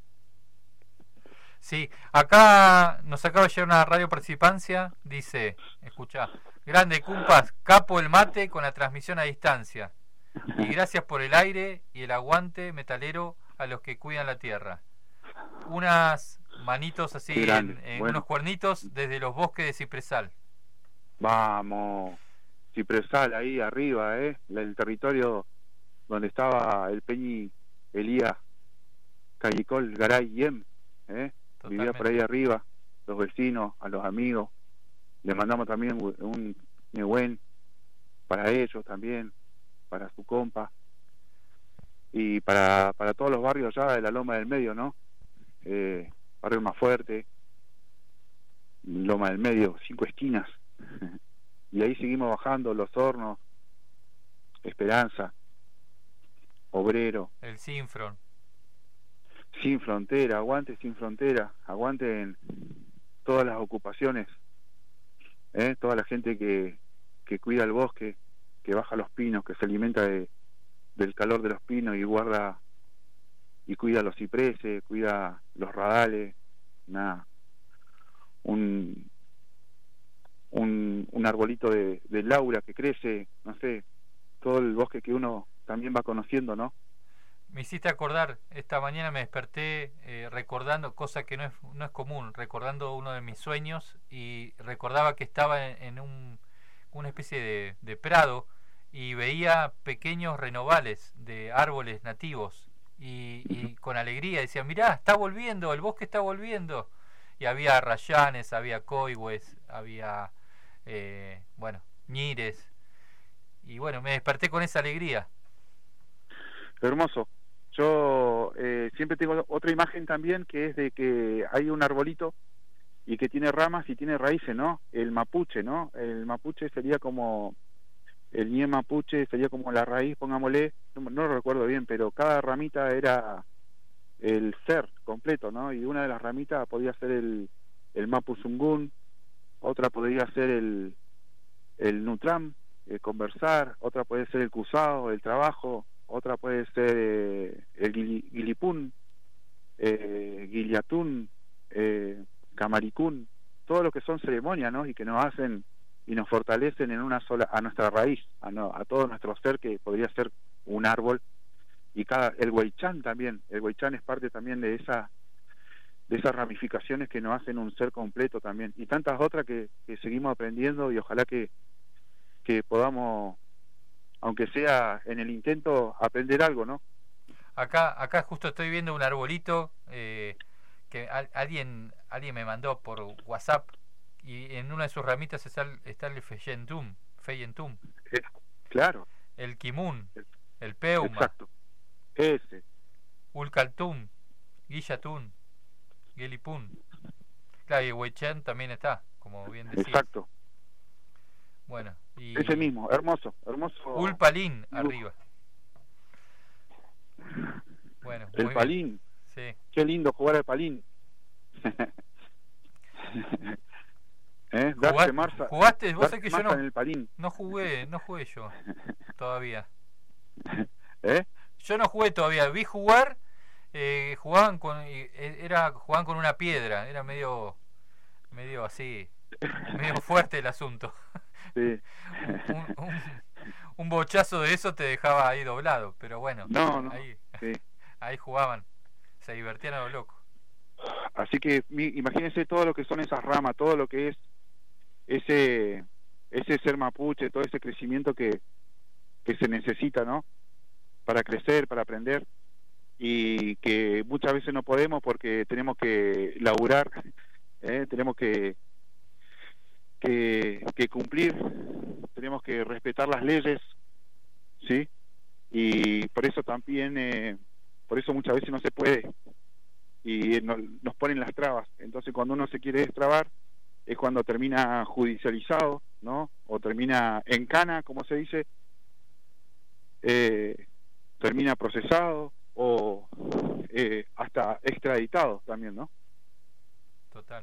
Speaker 4: Sí, acá nos acaba de llegar una radio participancia, dice, escucha, grande Cumpas, capo el mate con la transmisión a distancia. Y gracias por el aire y el aguante metalero a los que cuidan la tierra. Unas manitos así, en, en bueno. unos cuernitos desde los bosques de Cipresal.
Speaker 14: Vamos, Cipresal ahí arriba, ¿eh? El territorio donde estaba el Peñi Elías Callicol Garay Yem, ¿eh? Vivía por ahí arriba, los vecinos, a los amigos. Le mandamos también un Nehuen para ellos también, para su compa. Y para, para todos los barrios ya de la Loma del Medio, ¿no? Eh, barrio Más Fuerte, Loma del Medio, Cinco Esquinas. Y ahí seguimos bajando, Los Hornos, Esperanza, Obrero.
Speaker 4: El Sinfron.
Speaker 14: Sin Frontera, aguante Sin Frontera, aguante en todas las ocupaciones, ¿eh? Toda la gente que, que cuida el bosque, que baja los pinos, que se alimenta de, del calor de los pinos y guarda y cuida los cipreses, cuida los radales, nada, un un, un arbolito de, de laura que crece, no sé, todo el bosque que uno también va conociendo, ¿no?
Speaker 4: Me hiciste acordar, esta mañana me desperté eh, recordando, cosa que no es, no es común, recordando uno de mis sueños, y recordaba que estaba en, en un, una especie de, de prado y veía pequeños renovales de árboles nativos y, y con alegría decía, mirá, está volviendo, el bosque está volviendo. Y había rayanes, había coigües, había, eh, bueno, ñires, y bueno, me desperté con esa alegría.
Speaker 14: Hermoso. Yo eh, siempre tengo otra imagen también, que es de que hay un arbolito y que tiene ramas y tiene raíces, ¿no? El mapuche, ¿no? El mapuche sería como, el ñe mapuche sería como la raíz, pongámosle, no, no lo recuerdo bien, pero cada ramita era el ser completo, ¿no? Y una de las ramitas podía ser el, el mapuzungún, otra podría ser el, el nutram, el conversar, otra puede ser el cusao, el trabajo, otra puede ser eh, el guilipún, eh, guiliatún, eh, camaricún, todo lo que son ceremonias, ¿no? Y que nos hacen y nos fortalecen en una sola, a nuestra raíz, a, no, a todo nuestro ser, que podría ser un árbol. Y cada, el huaychán también, el huaychán es parte también de esa de esas ramificaciones que nos hacen un ser completo también, y tantas otras que, que seguimos aprendiendo, y ojalá que, que podamos, aunque sea en el intento, aprender algo, ¿no?
Speaker 4: Acá acá justo estoy viendo un arbolito eh, que a, alguien alguien me mandó por WhatsApp, y en una de sus ramitas está el, está el feyentum, feyentum.
Speaker 14: Eh, claro.
Speaker 4: El kimun, el peuma.
Speaker 14: Exacto. Ese.
Speaker 4: Ulcaltum, Guillatún, Guilipún. Claro, y Huaychán también está, como bien decías.
Speaker 14: Exacto.
Speaker 4: Bueno, y
Speaker 14: ese mismo, hermoso, hermoso.
Speaker 4: Ulpalín arriba. Bueno,
Speaker 14: el palín.
Speaker 4: Sí.
Speaker 14: Qué lindo jugar al palín. ¿Eh?
Speaker 4: ¿Jugaste?
Speaker 14: Marza,
Speaker 4: ¿Jugaste? Vos sabés que yo no,
Speaker 14: en el palín.
Speaker 4: no jugué, no jugué yo todavía.
Speaker 14: ¿Eh?
Speaker 4: Yo no jugué todavía, vi jugar, eh, jugaban con, era, jugaban con una piedra, era medio, medio así, medio fuerte el asunto.
Speaker 14: Sí.
Speaker 4: un, un, un bochazo de eso te dejaba ahí doblado, pero bueno,
Speaker 14: no, no,
Speaker 4: ahí,
Speaker 14: sí.
Speaker 4: ahí jugaban, se divertían a lo loco.
Speaker 14: Así que mi, imagínense todo lo que son esas ramas, todo lo que es ese ese ser mapuche, todo ese crecimiento que, que se necesita, ¿no? Para crecer, para aprender, y que muchas veces no podemos porque tenemos que laburar, ¿eh? tenemos que, que que cumplir, tenemos que respetar las leyes, ¿sí? Y por eso también, eh, por eso muchas veces no se puede, y no, nos ponen las trabas. Entonces cuando uno se quiere destrabar es cuando termina judicializado, ¿no? O termina en cana, como se dice, eh, termina procesado o eh, hasta extraditado también, ¿no?
Speaker 4: Total.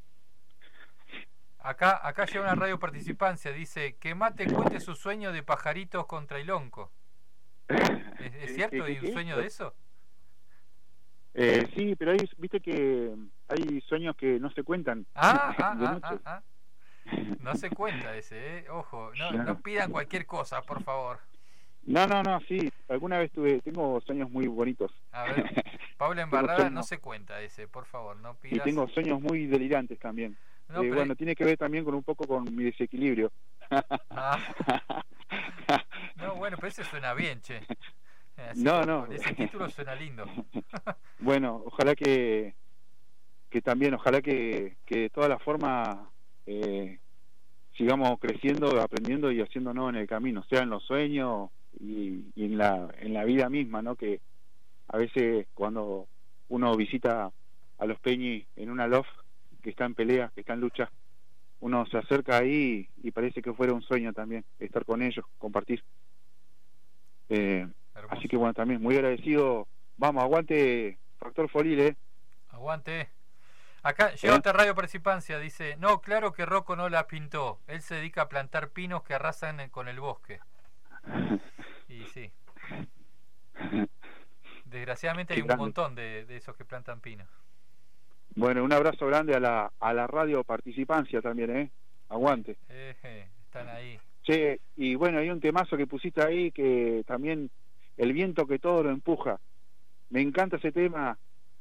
Speaker 4: Acá acá llega una radio participancia, dice que Mate cuente su sueño de pajaritos contra Ilonco. ¿Es, es cierto? ¿Hay un sueño de eso?
Speaker 14: Eh, sí, pero hay, viste que hay sueños que no se cuentan.
Speaker 4: Ah, ah, ah, ah, ah. No se cuenta ese, ¿eh? Ojo, no,
Speaker 14: claro.
Speaker 4: No pidan cualquier cosa, por favor.
Speaker 14: No, no, no, sí. Alguna vez tuve, tengo sueños muy bonitos.
Speaker 4: A ver, Paula Embarrada no se cuenta ese, por favor, no pidas.
Speaker 14: Y tengo sueños muy delirantes también.
Speaker 4: No,
Speaker 14: eh,
Speaker 4: pero...
Speaker 14: Bueno, tiene que ver también con un poco con mi desequilibrio.
Speaker 4: Ah. No, bueno, pero ese suena bien, che. Así
Speaker 14: no,
Speaker 4: con,
Speaker 14: no.
Speaker 4: Con ese título suena lindo.
Speaker 14: Bueno, ojalá que que también, ojalá que, que de todas las formas eh, sigamos creciendo, aprendiendo y haciéndonos en el camino, sea en los sueños y, y en la en la vida misma, ¿no? Que a veces cuando uno visita a los Peñi en una loft que está en pelea, que está en lucha, uno se acerca ahí y parece que fuera un sueño también, estar con ellos, compartir. Eh, así que bueno, también muy agradecido. Vamos, aguante Factor Folil, eh.
Speaker 4: Aguante. Acá llega
Speaker 14: ¿Eh?
Speaker 4: otra radio participancia, dice, no, claro que Rocco no la pintó, él se dedica a plantar pinos que arrasan con el bosque. Y sí. Desgraciadamente hay un montón de, de esos que plantan pinos.
Speaker 14: Bueno, un abrazo grande a la a la radio participancia también, eh. Aguante.
Speaker 4: Eje, están ahí.
Speaker 14: Che, y bueno, hay un temazo que pusiste ahí que también, el viento que todo lo empuja. Me encanta ese tema.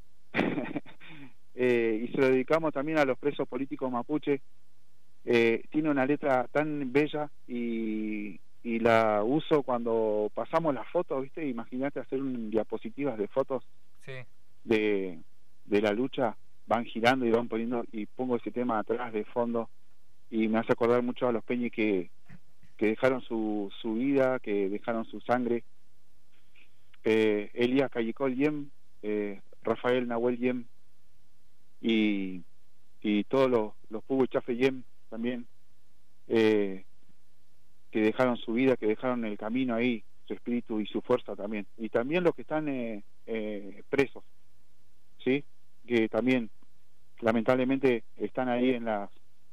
Speaker 14: eh, y se lo dedicamos también a los presos políticos mapuche. Eh, tiene una letra tan bella y, y la uso cuando pasamos las fotos, ¿viste? Imagínate hacer un diapositivas de fotos
Speaker 4: sí.
Speaker 14: de, de la lucha, van girando y van poniendo, y pongo ese tema atrás de fondo y me hace acordar mucho a los Peñi que, que dejaron su, su vida, que dejaron su sangre. eh, Elías Callicol Yem, eh, Rafael Nahuel Yem y, y todos los, los Pugo y Chafe Yem también, eh, que dejaron su vida, que dejaron el camino ahí, su espíritu y su fuerza también, y también los que están eh, eh, presos, ¿sí? Que también lamentablemente están ahí en las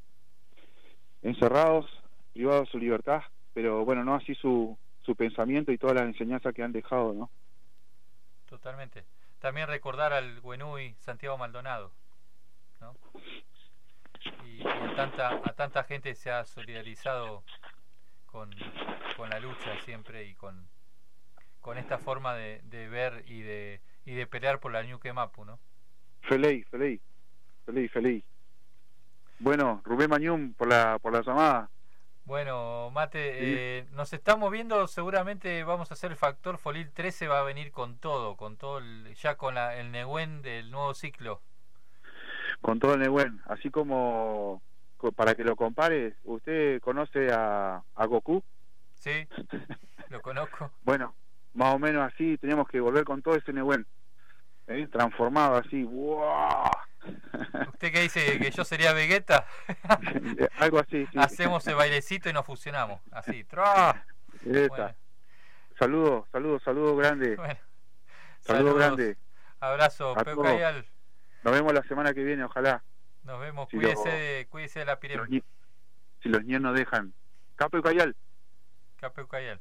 Speaker 14: encerrados, privados de su libertad, pero bueno, no así su, su pensamiento y todas las enseñanzas que han dejado, ¿no?
Speaker 4: Totalmente. También recordar al Güenui Santiago Maldonado, ¿no? Y, y a tanta a tanta gente se ha solidarizado con, con la lucha siempre y con con esta forma de, de ver y de y de pelear por la Ñuque Mapu, ¿no?
Speaker 14: Feliz, feliz, feliz, feliz. Bueno, Rubén Mañún por la por la llamada.
Speaker 4: Bueno, Mate, eh, nos estamos viendo, seguramente vamos a hacer el Factor Folil trece, va a venir con todo, con todo el, ya con la, el Nehuen del nuevo ciclo.
Speaker 14: Con todo el Nehuen, así como para que lo compare, ¿usted conoce a, a Goku?
Speaker 4: Sí, lo conozco.
Speaker 14: Bueno, más o menos así, teníamos que volver con todo ese Nehuen, ¿eh? Transformado así, ¡wow!
Speaker 4: ¿Usted qué dice? ¿Que yo sería Vegeta?
Speaker 14: Algo así, sí.
Speaker 4: Hacemos el bailecito y nos fusionamos, así. ¡Tra!
Speaker 14: Bueno. Saludos, saludos, saludos grande. Bueno. Saludos grande.
Speaker 4: Abrazo, Peu Cayal.
Speaker 14: Nos vemos la semana que viene, ojalá.
Speaker 4: Nos vemos, si cuídese, lo, de, cuídese de la Pirem.
Speaker 14: Si, si los niños nos dejan. Capeu Cayal.
Speaker 4: Capeu Cayal.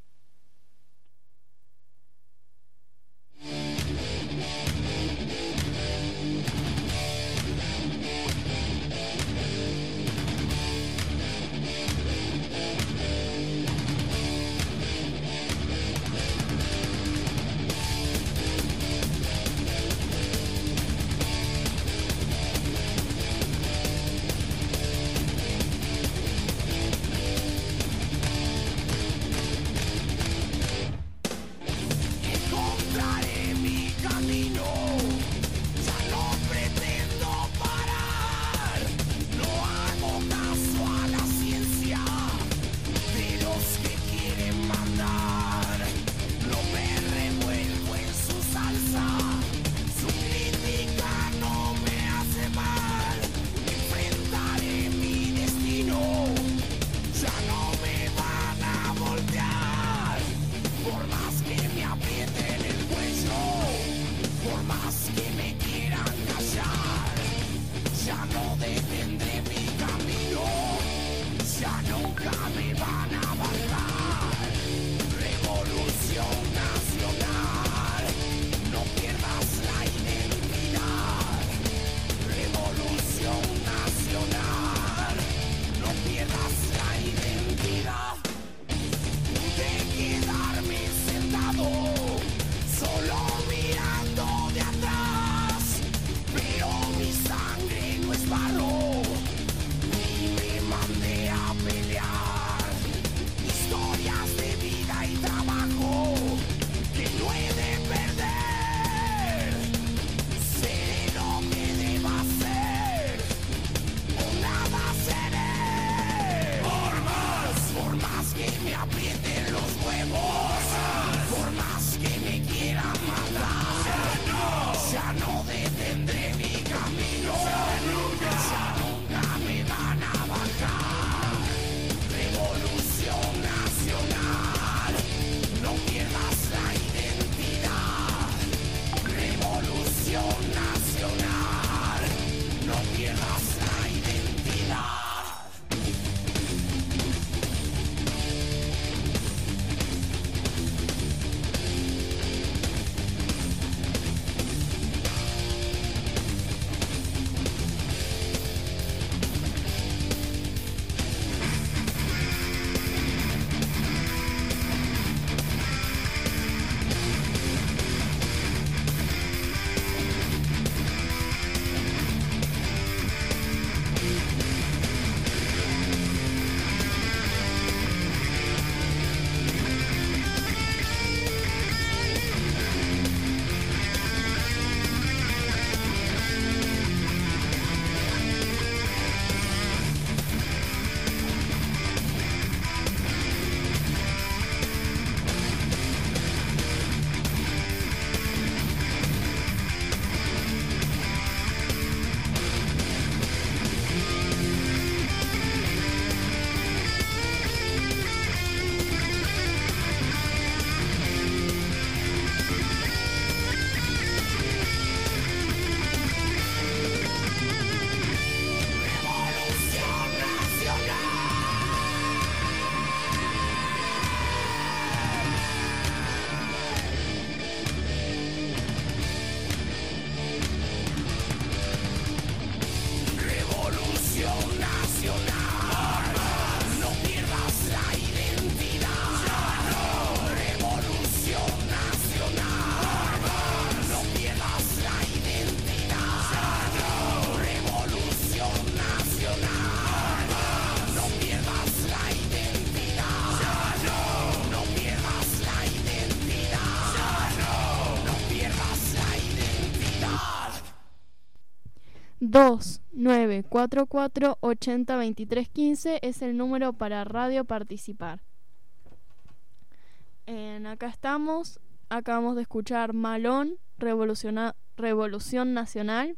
Speaker 5: dos nueve cuatro cuatro ocho cero dos tres uno cinco es el número para radio participar. En acá estamos, acabamos de escuchar Malón, Revoluciona, Revolución Nacional,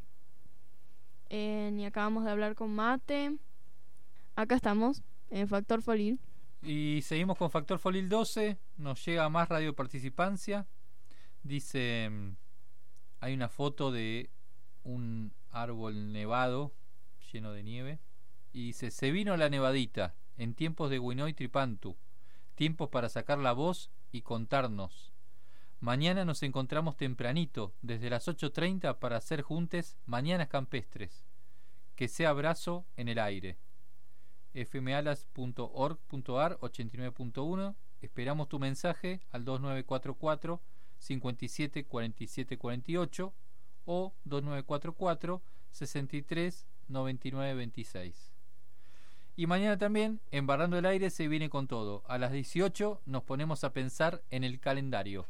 Speaker 5: eh, y acabamos de hablar con Mate. Acá estamos, en Factor Folil.
Speaker 4: Y seguimos con Factor Folil doce, nos llega más radio participancia. Dice, hay una foto de un árbol nevado lleno de nieve y dice: se vino la nevadita en tiempos de Winoy Tripantu, tiempos para sacar la voz y contarnos. Mañana nos encontramos tempranito desde las ocho treinta para hacer juntes mañanas campestres. Que sea abrazo en el aire. f m alas punto org punto a r ochenta y nueve punto uno. Esperamos tu mensaje al dos nueve cuatro cuatro cinco siete cuatro siete cuatro ocho o dos nueve cuatro cuatro sesenta y tres noventa y nueve veintiséis. Y mañana también, en Barrando el Aire se viene con todo. A las dieciocho nos ponemos a pensar en el calendario.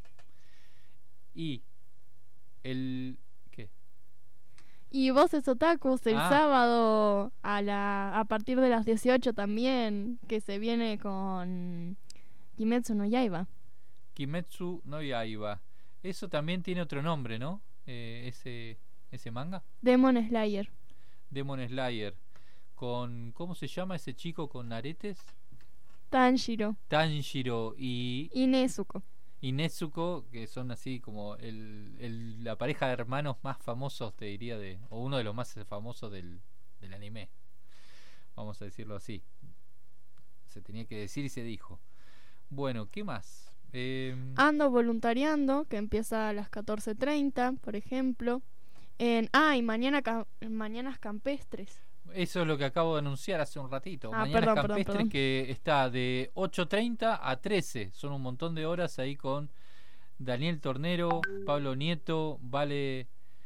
Speaker 4: Y el... ¿qué?
Speaker 5: Y Voces Otakus el
Speaker 4: Ah.
Speaker 5: sábado a, la, a partir de las dieciocho también, que se viene con Kimetsu no Yaiba.
Speaker 4: Kimetsu no Yaiba. Eso también tiene otro nombre, ¿no? Eh, ese, ese manga.
Speaker 5: Demon Slayer.
Speaker 4: Demon Slayer. Con, ¿cómo se llama ese chico con aretes?
Speaker 5: Tanjiro.
Speaker 4: Tanjiro y...
Speaker 5: Y Nezuko.
Speaker 4: Y Nezuko, que son así como el, el, la pareja de hermanos más famosos, te diría, de o uno de los más famosos del, del anime. Vamos a decirlo así. Se tenía que decir y se dijo. Bueno, ¿qué más? Eh,
Speaker 5: Ando voluntariando, que empieza a las catorce treinta, por ejemplo. En, ah, y mañana ca- Mañanas Campestres.
Speaker 4: Eso es lo que acabo de anunciar hace un ratito.
Speaker 5: Ah,
Speaker 4: Mañana
Speaker 5: perdón,
Speaker 4: Campestre,
Speaker 5: perdón, perdón.
Speaker 4: que está de ocho treinta a trece. Son un montón de horas ahí con Daniel Tornero, Pablo Nieto, Vale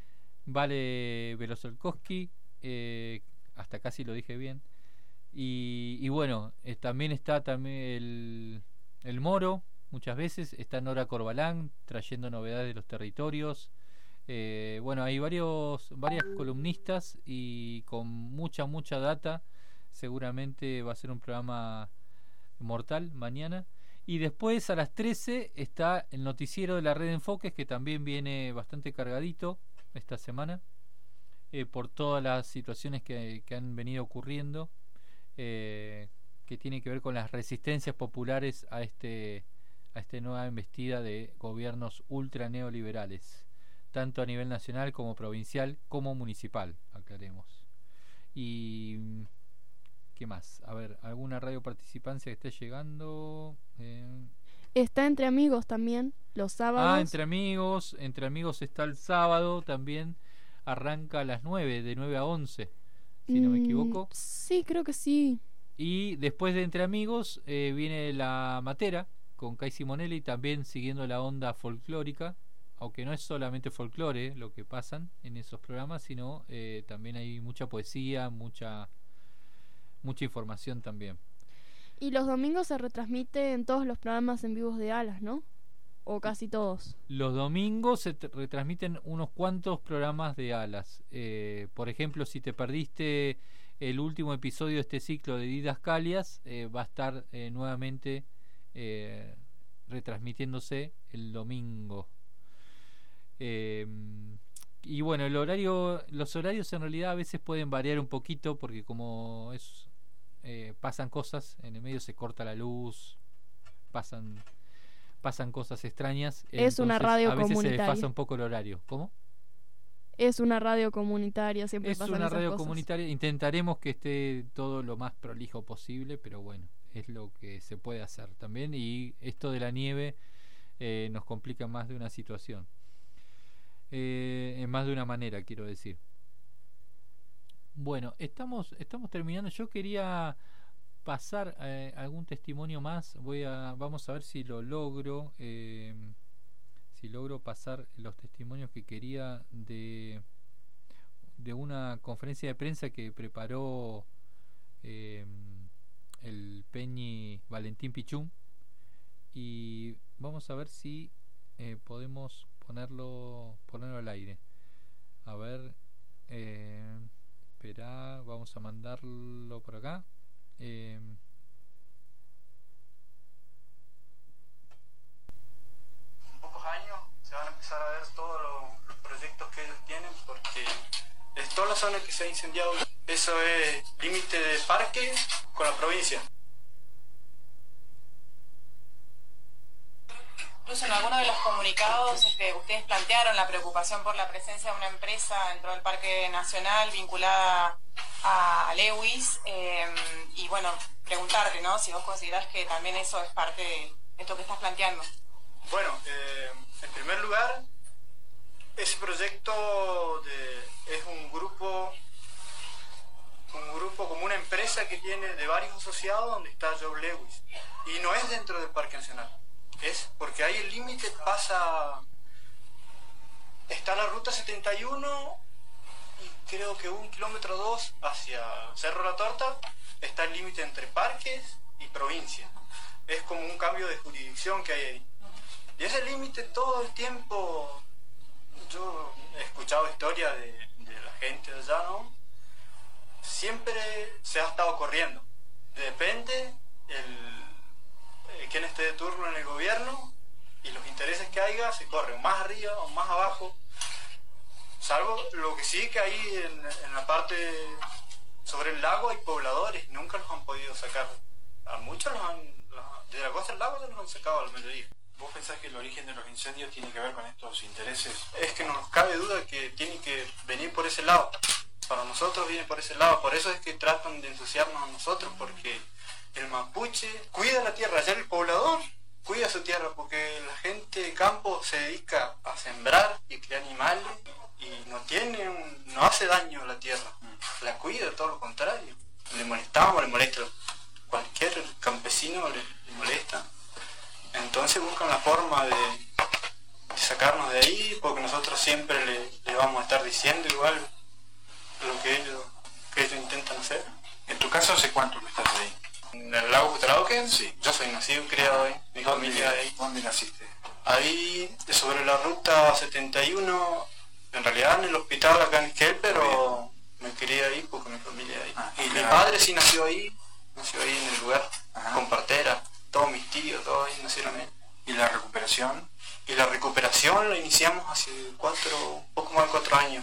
Speaker 4: Vale Velozolkowski, eh, hasta casi lo dije bien. Y, y bueno, eh, también está también el, el Moro, muchas veces. Está Nora Corbalán trayendo novedades de los territorios. Eh, bueno, hay varios varias columnistas y con mucha, mucha data. Seguramente va a ser un programa mortal mañana. Y después a las trece está el noticiero de la Red de Enfoques, que también viene bastante cargadito esta semana, eh, por todas las situaciones que, que han venido ocurriendo, eh, que tiene que ver con las resistencias populares a este a esta nueva embestida de gobiernos ultra neoliberales, tanto a nivel nacional como provincial como municipal, aclaremos. Y ¿qué más? A ver, ¿alguna radio participancia que esté llegando? Eh...
Speaker 5: Está Entre Amigos también, los sábados.
Speaker 4: Ah, Entre Amigos. Entre Amigos está el sábado también. Arranca a las nueve, de nueve a once, si no me equivoco.
Speaker 5: Sí, creo que sí.
Speaker 4: Y después de Entre Amigos eh, viene La Matera con Kai Simonelli, también siguiendo la onda folclórica, aunque no es solamente folclore lo que pasan en esos programas, sino eh, también hay mucha poesía, mucha mucha información también.
Speaker 5: Y los domingos se retransmite en todos los programas en vivos de Alas, ¿no? O casi todos.
Speaker 4: Los domingos se t- retransmiten unos cuantos programas de Alas. Eh, por ejemplo, si te perdiste el último episodio de este ciclo de Didascalias, eh, va a estar eh, nuevamente eh, retransmitiéndose el domingo. Eh, y bueno, el horario, los horarios en realidad a veces pueden variar un poquito, porque como es eh, pasan cosas, en el medio se corta la luz, pasan pasan cosas extrañas.
Speaker 5: Es una radio
Speaker 4: a veces
Speaker 5: comunitaria.
Speaker 4: se desfasa un poco el horario. ¿Cómo?
Speaker 5: Es una radio comunitaria, siempre
Speaker 4: Es
Speaker 5: pasan
Speaker 4: una
Speaker 5: esas
Speaker 4: radio
Speaker 5: cosas.
Speaker 4: comunitaria. Intentaremos que esté todo lo más prolijo posible, pero bueno, es lo que se puede hacer también. Y esto de la nieve eh, nos complica más de una situación. Eh, en más de una manera, quiero decir. Bueno, estamos estamos terminando. Yo quería pasar eh, algún testimonio más. Voy a vamos a ver si lo logro. Eh, si logro pasar los testimonios que quería de de una conferencia de prensa que preparó eh, el Peñi Valentín Pichum, y vamos a ver si eh, podemos ponerlo ponerlo al aire. A ver, eh, Esperá, vamos a mandarlo por acá. Eh,
Speaker 15: en pocos años se van a empezar a ver todos los, los proyectos que ellos tienen, porque es toda la zona que se ha incendiado. Eso es límite de parque con la provincia.
Speaker 16: Incluso en algunos de los comunicados este, ustedes plantearon la preocupación por la presencia de una empresa dentro del Parque Nacional vinculada a Lewis, eh, y bueno, preguntarte, ¿no?, si vos considerás que también eso es parte de esto que estás planteando.
Speaker 15: Bueno, eh, en primer lugar, ese proyecto de, es un grupo, un grupo como una empresa que tiene de varios asociados donde está Joe Lewis, y no es dentro del Parque Nacional. Es porque ahí el límite pasa, está la ruta setenta y uno y creo que un kilómetro dos hacia Cerro La Torta está el límite entre parques y provincia. Es como un cambio de jurisdicción que hay ahí. Y ese límite todo el tiempo, yo he escuchado historias de, de la gente de allá, ¿no? Siempre se ha estado corriendo. Depende el quien esté de turno en el gobierno y los intereses que haya, se corren más arriba o más abajo, salvo lo que sí que hay en, en la parte sobre el lago hay pobladores, nunca los han podido sacar, a muchos los han, los, de la costa del lago se los han sacado al mediodía.
Speaker 17: ¿Vos pensás que el origen de los incendios tiene que ver con estos intereses?
Speaker 15: Es que no nos cabe duda que tiene que venir por ese lado, para nosotros viene por ese lado, por eso es que tratan de ensuciarnos a nosotros, porque el mapuche cuida la tierra, ya el poblador cuida su tierra, porque la gente de campo se dedica a sembrar y criar animales y no tiene un, no hace daño a la tierra, la cuida, todo lo contrario. Le molestamos, le molesta, cualquier campesino le, le molesta. Entonces buscan la forma de, de sacarnos de ahí, porque nosotros siempre le, le vamos a estar diciendo igual lo que ellos, que ellos intentan hacer.
Speaker 17: En tu caso, ¿hace cuánto que estás ahí?
Speaker 15: ¿En el lago Cutrauquen?
Speaker 17: Sí.
Speaker 15: Yo soy nacido y criado ahí, mi familia ahí.
Speaker 17: ¿Dónde naciste?
Speaker 15: Ahí, sobre la ruta setenta y uno, en realidad en el hospital acá en Esquel, pero me crié ahí porque mi familia ahí. Ah, y mi la... padre sí nació ahí, nació ahí en el lugar, ajá, con partera, todos mis tíos, todos ahí nacieron ahí.
Speaker 17: ¿Y la recuperación?
Speaker 15: Y la recuperación la iniciamos hace cuatro, poco más de cuatro años.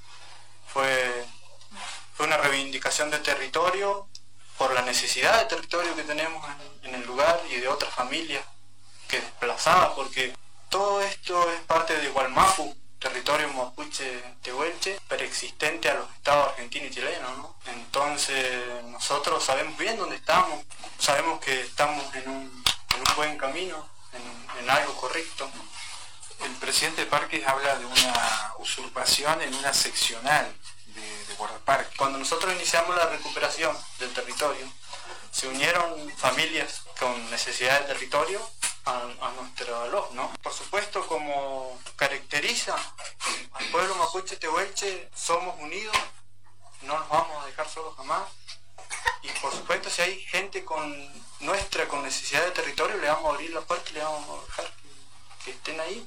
Speaker 15: Fue, fue una reivindicación de territorio, por la necesidad de territorio que tenemos en, en el lugar y de otras familias que desplazadas, porque todo esto es parte de Gualmapu, territorio mapuche tehuelche, preexistente a los estados argentino y chileno, ¿no? Entonces nosotros sabemos bien dónde estamos, sabemos que estamos en un, en un buen camino, en, en algo correcto.
Speaker 17: El presidente de Parques habla de una usurpación en una seccional de, de guardaparques.
Speaker 15: Cuando nosotros iniciamos la recuperación del territorio, se unieron familias con necesidad de territorio a, a nuestra voz, ¿no? Por supuesto, como caracteriza al pueblo mapuche tehuelche, somos unidos, no nos vamos a dejar solos jamás, y por supuesto si hay gente con nuestra con necesidad de territorio, le vamos a abrir la puerta y le vamos a dejar que, que estén ahí.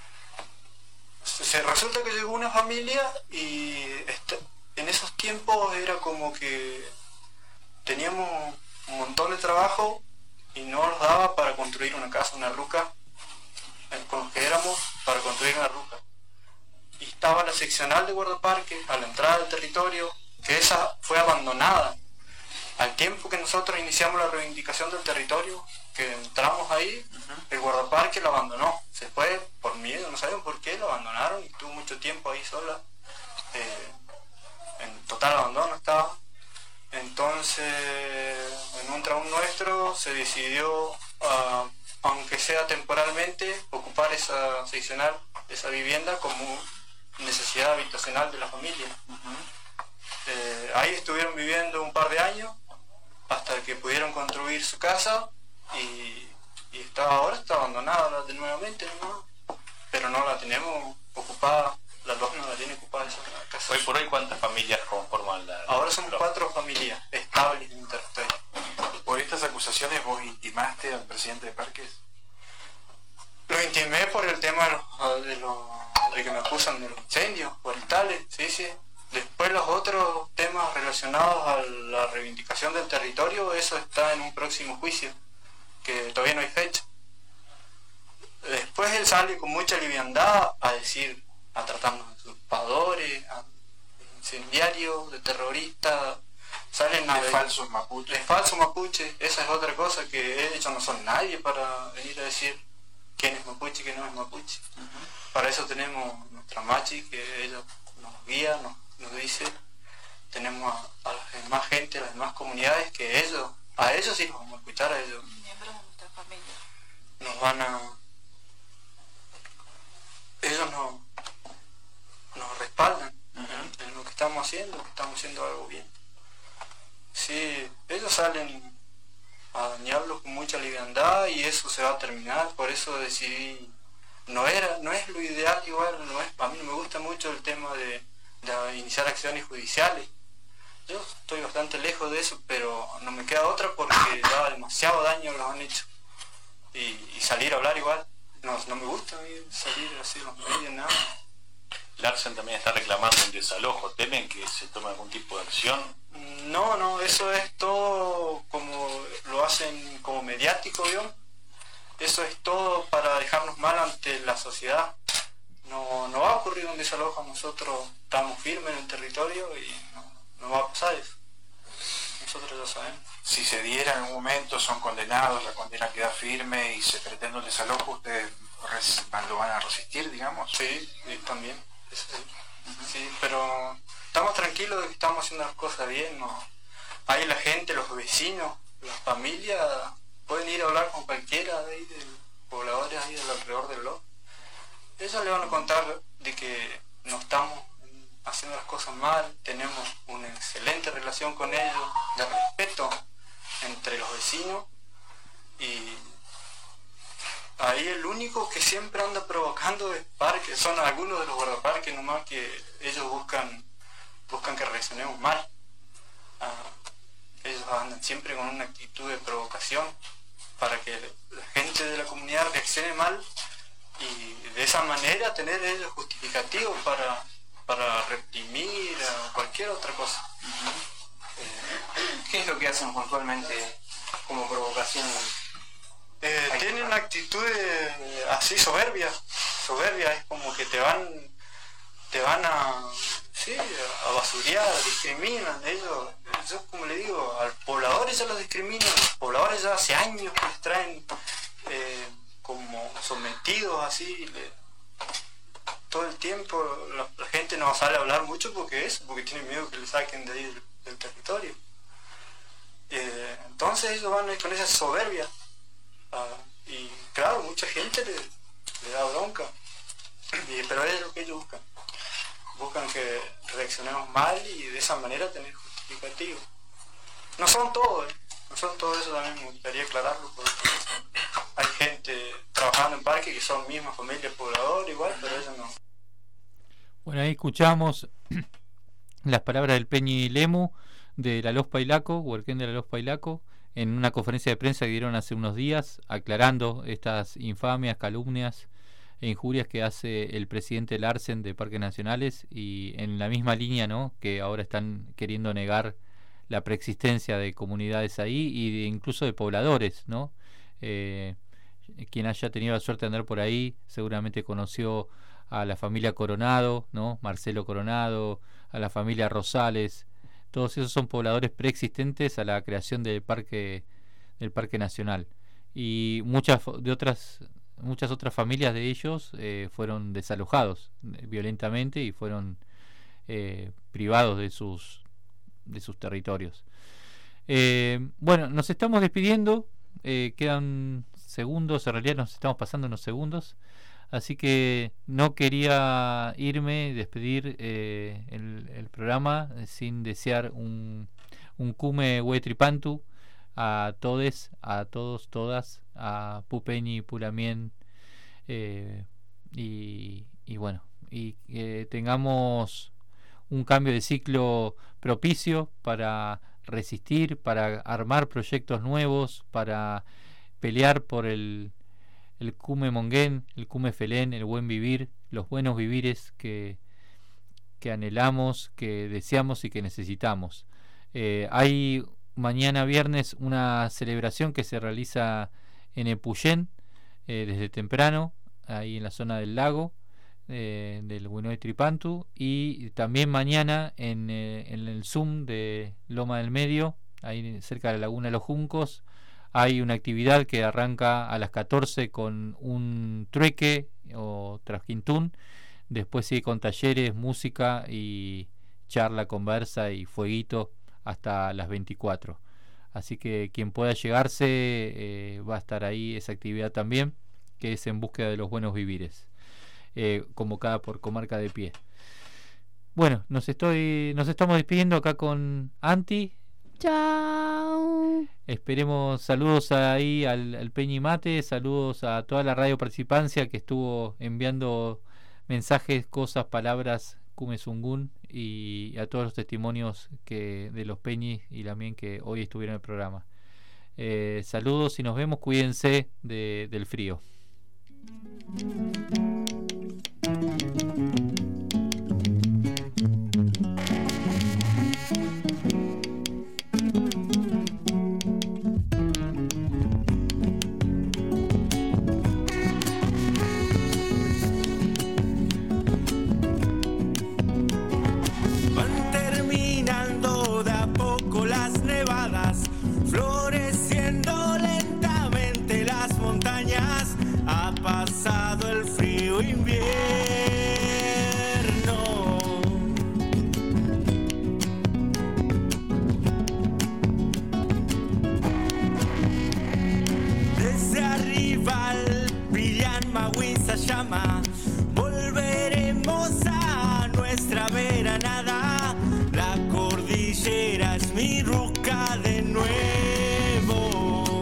Speaker 15: Se resulta que llegó una familia y este, en esos tiempos era como que teníamos un montón de trabajo y no nos daba para construir una casa, una ruca, con los que éramos, para construir una ruca. Y estaba la seccional de guardaparques a la entrada del territorio, que esa fue abandonada. Al tiempo que nosotros iniciamos la reivindicación del territorio, que entramos ahí, uh-huh, el guardaparque lo abandonó, se fue por miedo, no saben por qué, lo abandonaron y estuvo mucho tiempo ahí sola, eh, en total abandono estaba. Entonces, en un traún nuestro se decidió, uh, aunque sea temporalmente, ocupar esa seccional, esa vivienda como necesidad habitacional de la familia. Uh-huh. eh, ahí estuvieron viviendo un par de años, hasta que pudieron construir su casa. Y, y está, ahora está abandonada de nuevamente, ¿no? Pero no la tenemos ocupada, la LOS no la tiene ocupada esa casa.
Speaker 18: Hoy por hoy, ¿cuántas familias conforman la...?
Speaker 15: Ahora somos LOS? Cuatro familias estables en el territorio.
Speaker 17: ¿Por estas acusaciones vos intimaste al presidente de Parques?
Speaker 15: Lo intimé por el tema de, los, de, los, de que me acusan de los incendios forestales, sí, sí. Después los otros temas relacionados a la reivindicación del territorio, eso está en un próximo juicio, que todavía no hay fecha. Después él sale con mucha liviandad a decir, a tratarnos de usurpadores, a incendiarios, de terroristas, salen a
Speaker 17: de falsos mapuches.
Speaker 15: De falsos mapuches, esa es otra cosa, que ellos no son nadie para venir a decir quién es mapuche y quién no es mapuche. Uh-huh. Para eso tenemos nuestra machi, que ella nos guía, nos, nos dice, tenemos a, a la demás gente, a las demás comunidades, que ellos, a ellos sí los vamos a escuchar, a ellos
Speaker 16: miembros de nuestra familia
Speaker 15: nos van a, ellos nos, nos respaldan uh-huh. en, en lo que estamos haciendo, que estamos haciendo algo bien. Sí, ellos salen a dañarlos con mucha liviandad y eso se va a terminar, por eso decidí, no era, no es lo ideal igual, no es, a mí no me gusta mucho el tema de, de iniciar acciones judiciales. Yo estoy bastante lejos de eso, pero no me queda otra porque ya demasiado daño los han hecho. Y, y salir a hablar igual, no, no me gusta a mí salir así los medios, nada.
Speaker 18: Larsen también está reclamando un desalojo, ¿temen que se tome algún tipo de acción?
Speaker 15: No, no, eso es todo como lo hacen como mediático, ¿vio? Eso es todo para dejarnos mal ante la sociedad. No, no va a ocurrir un desalojo, nosotros estamos firmes en el territorio y no, no va a pasar eso. Nosotros ya sabemos.
Speaker 17: Si se diera en un momento, son condenados, la condena queda firme y se pretende un desalojo, ¿ustedes lo van a resistir, digamos?
Speaker 15: Sí, sí también. Eso sí. Uh-huh. Sí, pero estamos tranquilos de que estamos haciendo las cosas bien, ¿no? Ahí la gente, los vecinos, las familias pueden ir a hablar con cualquiera de ahí, de los pobladores ahí del alrededor del lote. Ellos le van a contar de que no estamos haciendo las cosas mal, tenemos una excelente relación con ellos, de respeto entre los vecinos, y ahí el único que siempre anda provocando es Parque, son algunos de los guardaparques nomás que ellos buscan buscan que reaccionemos mal. Ah, ellos andan siempre con una actitud de provocación para que la gente de la comunidad reaccione mal y de esa manera tener ellos justificativos para, para reprimir a cualquier otra cosa.
Speaker 19: Uh-huh. eh, ¿Qué es lo que hacen puntualmente como provocación?
Speaker 15: Eh, tienen una actitud de, así soberbia, soberbia, es como que te van te van a sí, a basurear, discriminan, ellos, yo como le digo, al pobladores ya los discriminan, los pobladores ya hace años que les traen eh, como sometidos así, le, todo el tiempo la, la gente no sale a hablar mucho porque eso, porque tienen miedo que le saquen de ahí del, del territorio. Eh, entonces ellos van con esa soberbia. Uh, y claro, mucha gente le, le da bronca, y, pero es lo que ellos buscan, buscan que reaccionemos mal y de esa manera tener justificativo. No son todos, ¿eh? no son todos, eso también me gustaría aclararlo, porque hay gente trabajando en parque que son mismas familias pobladores igual, pero ellos no.
Speaker 4: Bueno, ahí escuchamos las palabras del Peñi Lemu de la Los Pailaco, Huerquén de la Los Pailaco, en una conferencia de prensa que dieron hace unos días, aclarando estas infamias, calumnias e injurias que hace el presidente Larsen de Parques Nacionales, y en la misma línea, ¿no?, que ahora están queriendo negar la preexistencia de comunidades ahí y de, incluso de pobladores, ¿no? Eh, quien haya tenido la suerte de andar por ahí seguramente conoció a la familia Coronado, ¿no?, Marcelo Coronado, a la familia Rosales. Todos esos son pobladores preexistentes a la creación del parque del parque nacional, y muchas de otras muchas otras familias de ellos eh, fueron desalojados violentamente y fueron eh, privados de sus de sus territorios. Eh, bueno, nos estamos despidiendo, eh, quedan segundos, en realidad nos estamos pasando unos segundos. Así que no quería irme, despedir eh, el, el programa sin desear un, un Kume Huetripantu a todes, a todos, todas, a Pupeñi, Pulamien, eh, y, y bueno, y que tengamos un cambio de ciclo propicio para resistir, para armar proyectos nuevos, para pelear por el el Kume Monguén, el Kume Felén, el buen vivir, los buenos vivires que, que anhelamos, que deseamos y que necesitamos. Eh, hay mañana viernes una celebración que se realiza en Epuyén eh, desde temprano, ahí en la zona del lago eh, del Huinoy Tripantu, y también mañana en, eh, en el Zoom de Loma del Medio, ahí cerca de la Laguna de los Juncos, hay una actividad que arranca a las catorce con un trueque o trasquintún, después sigue con talleres, música y charla, conversa y fueguito hasta las veinticuatro. Así que quien pueda llegarse eh, va a estar ahí esa actividad también, que es en búsqueda de los buenos vivires, eh, convocada por Comarca de Pie. Bueno, nos estoy nos estamos despidiendo acá con Anti.
Speaker 5: Chao.
Speaker 4: Esperemos saludos ahí al, al Peñi Mate, saludos a toda la radio participancia que estuvo enviando mensajes, cosas, palabras, Kumesungun, y a todos los testimonios que de los Peñis y también que hoy estuvieron en el programa. Eh, saludos y nos vemos, cuídense de, del frío.
Speaker 2: Llama, volveremos a nuestra veranada. La cordillera es mi ruca de nuevo.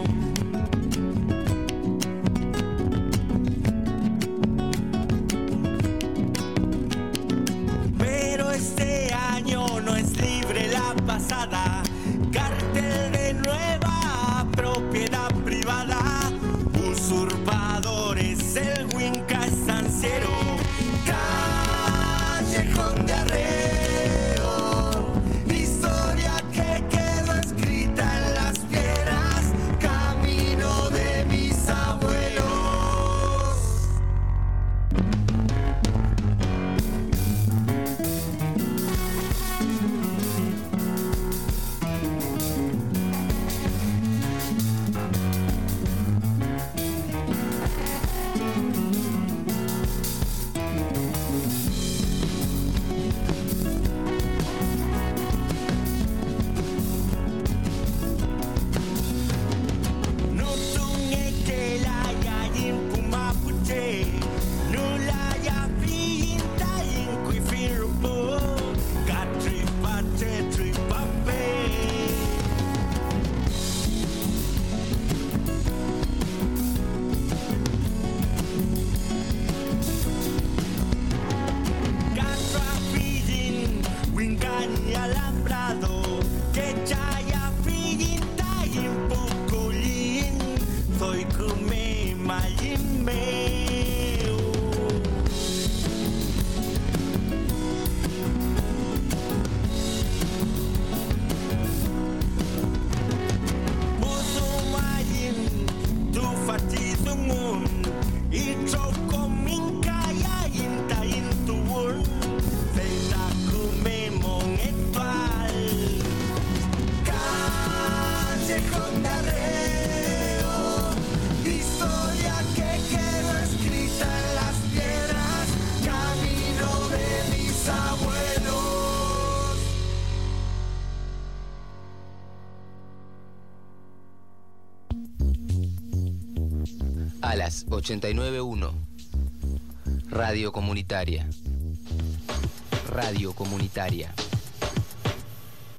Speaker 2: Pero este año no es libre la pasada. Cartel de nueva propiedad privada. Usurpadores, el Huinca estanciero, callejón de arreo, historia que quedó escrita en las piedras, camino de mis abuelos.
Speaker 20: A las ochenta y nueve punto uno. Radio Comunitaria. Radio Comunitaria.